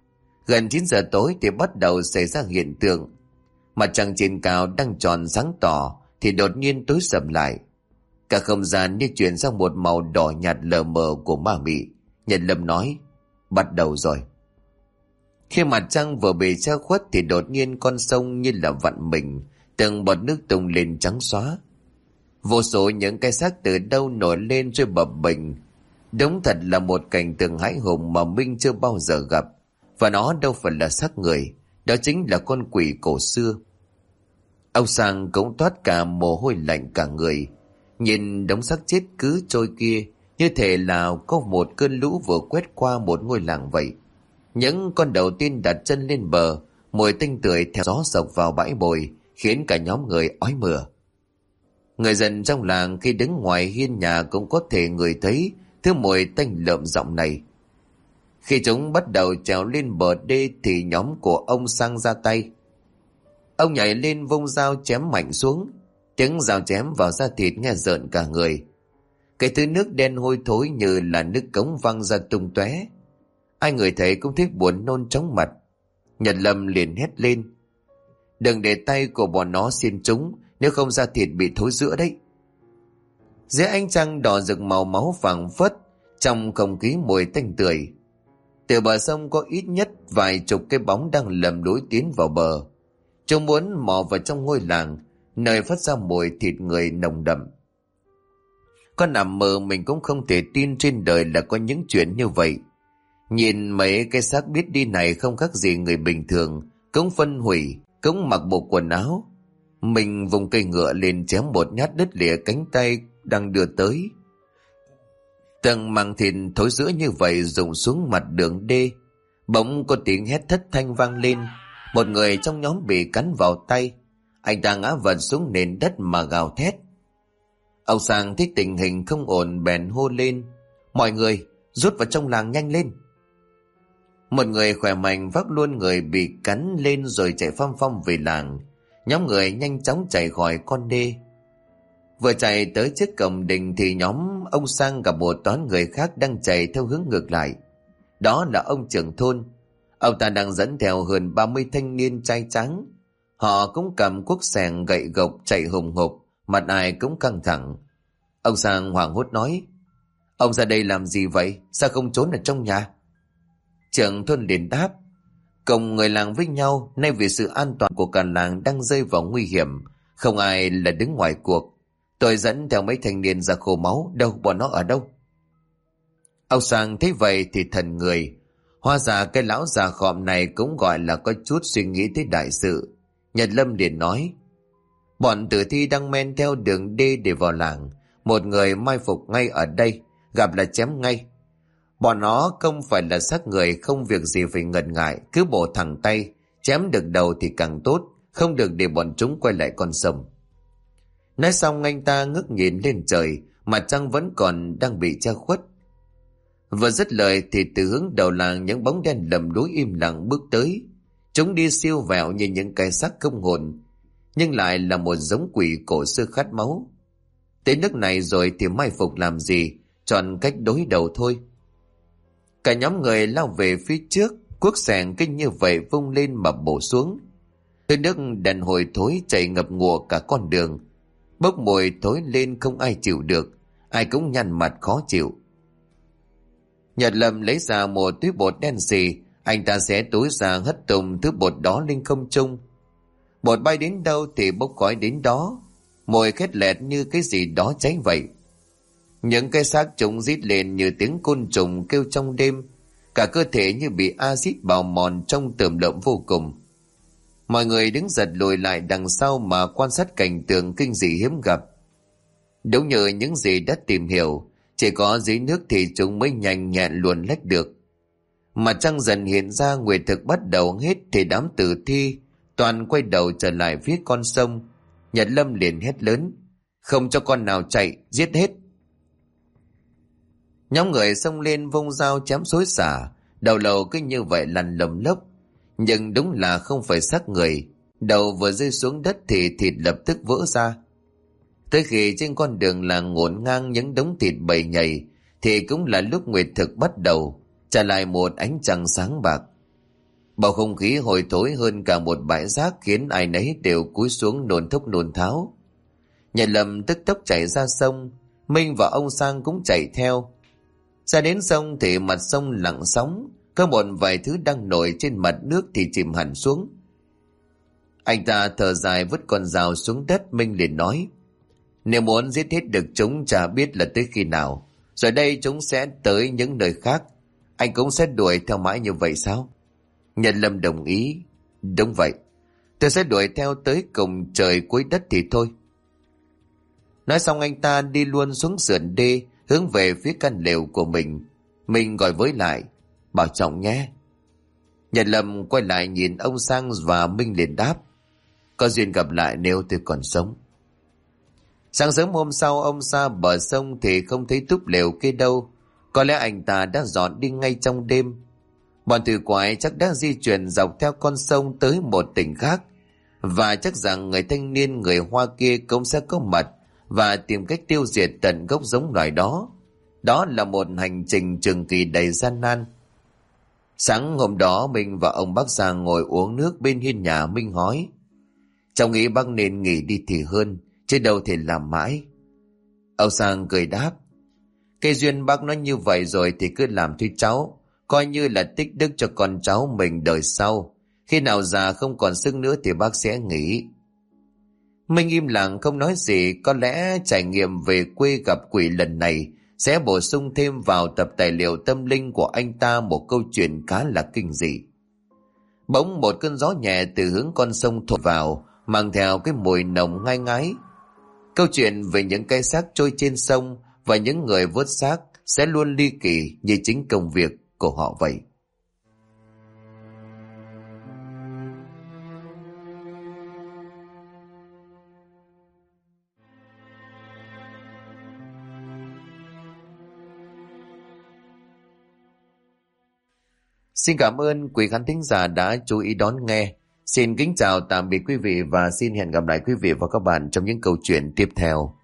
Gần 9 giờ tối thì bắt đầu xảy ra hiện tượng. Mặt trăng trên cao đang tròn sáng tỏ thì đột nhiên tối sầm lại. Cả không gian như chuyển sang một màu đỏ nhạt lờ mờ của ma mị. Nhật Lâm nói, bắt đầu rồi. Khi mặt trăng vừa bị che khuất thì đột nhiên con sông như là vặn mình, từng bọt nước tung lên trắng xóa. Vô số những cái xác từ đâu nổi lên rồi bập bềnh. Đúng thật là một cảnh tượng hãi hùng mà Minh chưa bao giờ gặp. Và nó đâu phải là xác người, đó chính là con quỷ cổ xưa. Ông Sang cũng toát cả mồ hôi lạnh cả người. Nhìn đống xác chết cứ trôi kia, như thể là có một cơn lũ vừa quét qua một ngôi làng vậy. Những con đầu tiên đặt chân lên bờ, mùi tanh tưởi theo gió sộc vào bãi bồi, khiến cả nhóm người ói mửa. Người dân trong làng khi đứng ngoài hiên nhà cũng có thể ngửi thấy thứ mùi tanh lợm giọng này. Khi chúng bắt đầu trèo lên bờ đê thì nhóm của ông Sang ra tay. Ông nhảy lên vung dao chém mạnh xuống, tiếng dao chém vào da thịt nghe rợn cả người. Cái thứ nước đen hôi thối như là nước cống văng ra tung tóe. Ai người thấy cũng thấy buồn nôn chóng mặt. Nhật Lâm liền hét lên, đừng để tay của bọn nó xiên chúng, nếu không da thịt bị thối rữa đấy. Dưới ánh trăng đỏ rực màu máu vàng phất, trong không khí mùi tanh tưởi. Từ bờ sông có ít nhất vài chục cái bóng đang lầm lũi tiến vào bờ. Chúng muốn mò vào trong ngôi làng, nơi phát ra mùi thịt người nồng đậm. Con nằm mơ mình cũng không thể tin trên đời là có những chuyện như vậy. Nhìn mấy cái xác biết đi này không khác gì người bình thường, cũng phân hủy, cũng mặc bộ quần áo. Mình vùng cây ngựa lên chém một nhát đứt lìa cánh tay đang đưa tới. Từng màng thịt thối rữa như vậy rụng xuống mặt đường đê. Bỗng có tiếng hét thất thanh vang lên. Một người trong nhóm bị cắn vào tay. Anh ta ngã vật xuống nền đất mà gào thét. Ông Sang thấy tình hình không ổn bèn hô lên, mọi người rút vào trong làng nhanh lên. Một người khỏe mạnh vác luôn người bị cắn lên rồi chạy phăm phăm về làng. Nhóm người nhanh chóng chạy khỏi con đê. Vừa chạy tới trước cổng đình thì nhóm ông Sang gặp một toán người khác đang chạy theo hướng ngược lại. Đó là ông trưởng thôn. Ông ta đang dẫn theo hơn 30 thanh niên trai trắng. Họ cũng cầm cuốc xẻng gậy gộc chạy hùng hục, mặt ai cũng căng thẳng. Ông Sang hoảng hốt nói, ông ra đây làm gì vậy, sao không trốn ở trong nhà? Trưởng thôn liền đáp, cùng người làng với nhau, nay vì sự an toàn của cả làng đang rơi vào nguy hiểm, không ai là đứng ngoài cuộc. Tôi dẫn theo mấy thanh niên ra khô máu, đâu, bọn nó ở đâu? Ông Sang thấy vậy thì thần người. Hóa ra cái lão già khọm này cũng gọi là có chút suy nghĩ tới đại sự. Nhật Lâm liền nói, bọn tử thi đang men theo đường đê để vào làng. Một người mai phục ngay ở đây, gặp là chém ngay. Bọn nó không phải là xác người, không việc gì phải ngần ngại, cứ bổ thẳng tay, chém được đầu thì càng tốt, không được để bọn chúng quay lại con sông. Nói xong anh ta ngước nhìn lên trời, mặt trăng vẫn còn đang bị che khuất. Vừa dứt lời thì từ hướng đầu làng những bóng đen lầm lũi im lặng bước tới. Chúng đi siêu vẹo như những cái xác không hồn, nhưng lại là một giống quỷ cổ xưa khát máu. Tới nước này rồi thì mai phục làm gì, chọn cách đối đầu thôi. Cả nhóm người lao về phía trước, cuốc xẻng kinh như vậy vung lên mà bổ xuống. Hơi nước đèn hồi thối chảy ngập ngụa cả con đường, bốc mùi thối lên không ai chịu được, ai cũng nhăn mặt khó chịu. Nhật Lâm lấy ra một túi bột đen xì, anh ta xé túi ra hất tung thứ bột đó lên không trung. Bột bay đến đâu thì bốc khói đến đó, mùi khét lẹt như cái gì đó cháy vậy. Những cái xác chúng rít lên như tiếng côn trùng kêu trong đêm, cả cơ thể như bị axit bào mòn trông tởm lợm vô cùng. Mọi người đứng giật lùi lại đằng sau mà quan sát cảnh tượng kinh dị hiếm gặp. Đúng như những gì đã tìm hiểu, chỉ có dưới nước thì chúng mới nhanh nhẹn luồn lách được. Mặt trăng dần hiện ra, nguyệt thực bắt đầu hết thì đám tử thi toàn quay đầu trở lại phía con sông. Nhật Lâm liền hét lớn, không cho con nào chạy, giết hết. Nhóm người xông lên vung dao chém xối xả, đầu lầu cứ như vậy lăn lầm lốc. Nhưng đúng là không phải xác người, đầu vừa rơi xuống đất thì thịt lập tức vỡ ra. Tới khi trên con đường làng ngổn ngang những đống thịt bầy nhầy thì cũng là lúc nguyệt thực bắt đầu, trả lại một ánh trăng sáng bạc. Bầu không khí hôi thối hơn cả một bãi rác khiến ai nấy đều cúi xuống nôn thốc nôn tháo. Nhà Lâm tức tốc chạy ra sông, Minh và ông Sang cũng chạy theo. Ra đến sông thì mặt sông lặng sóng, có một vài thứ đang nổi trên mặt nước thì chìm hẳn xuống. Anh ta thở dài vứt con dao xuống đất. Minh liền nói: nếu muốn giết hết được chúng chả biết là tới khi nào, rồi đây chúng sẽ tới những nơi khác. Anh cũng sẽ đuổi theo mãi như vậy sao? Nhân Lâm đồng ý: đúng vậy, tôi sẽ đuổi theo tới cùng trời cuối đất thì thôi. Nói xong anh ta đi luôn xuống sườn đê, hướng về phía căn lều của mình. Mình gọi với lại: bảo trọng nhé. Nhân Lâm quay lại nhìn ông Sang và Minh liền đáp: có duyên gặp lại nếu tôi còn sống. Sáng sớm hôm sau, ông ra bờ sông thì không thấy túp lều kia đâu. Có lẽ anh ta đã dọn đi ngay trong đêm. Bọn thủy quái chắc đã di chuyển dọc theo con sông tới một tỉnh khác, và chắc rằng người thanh niên người Hoa kia cũng sẽ có mặt và tìm cách tiêu diệt tận gốc giống loài đó. Đó là một hành trình trường kỳ đầy gian nan. Sáng hôm đó, Minh và ông bác Giang ngồi uống nước bên hiên nhà. Minh hỏi: cháu nghĩ bác nên nghỉ đi thì hơn, chứ đâu thể làm mãi. Ông Sang cười đáp: cái duyên bác nói như vậy rồi thì cứ làm thôi cháu, coi như là tích đức cho con cháu mình đời sau. Khi nào già không còn sức nữa thì bác sẽ nghỉ. Minh im lặng không nói gì. Có lẽ trải nghiệm về quê gặp quỷ lần này sẽ bổ sung thêm vào tập tài liệu tâm linh của anh ta một câu chuyện khá là kinh dị. Bỗng một cơn gió nhẹ từ hướng con sông thổi vào, mang theo cái mùi nồng ngai ngái. Câu chuyện về những cái xác trôi trên sông và những người vớt xác sẽ luôn ly kỳ như chính công việc của họ vậy. Xin cảm ơn quý khán thính giả đã chú ý đón nghe. Xin kính chào tạm biệt quý vị và xin hẹn gặp lại quý vị và các bạn trong những câu chuyện tiếp theo.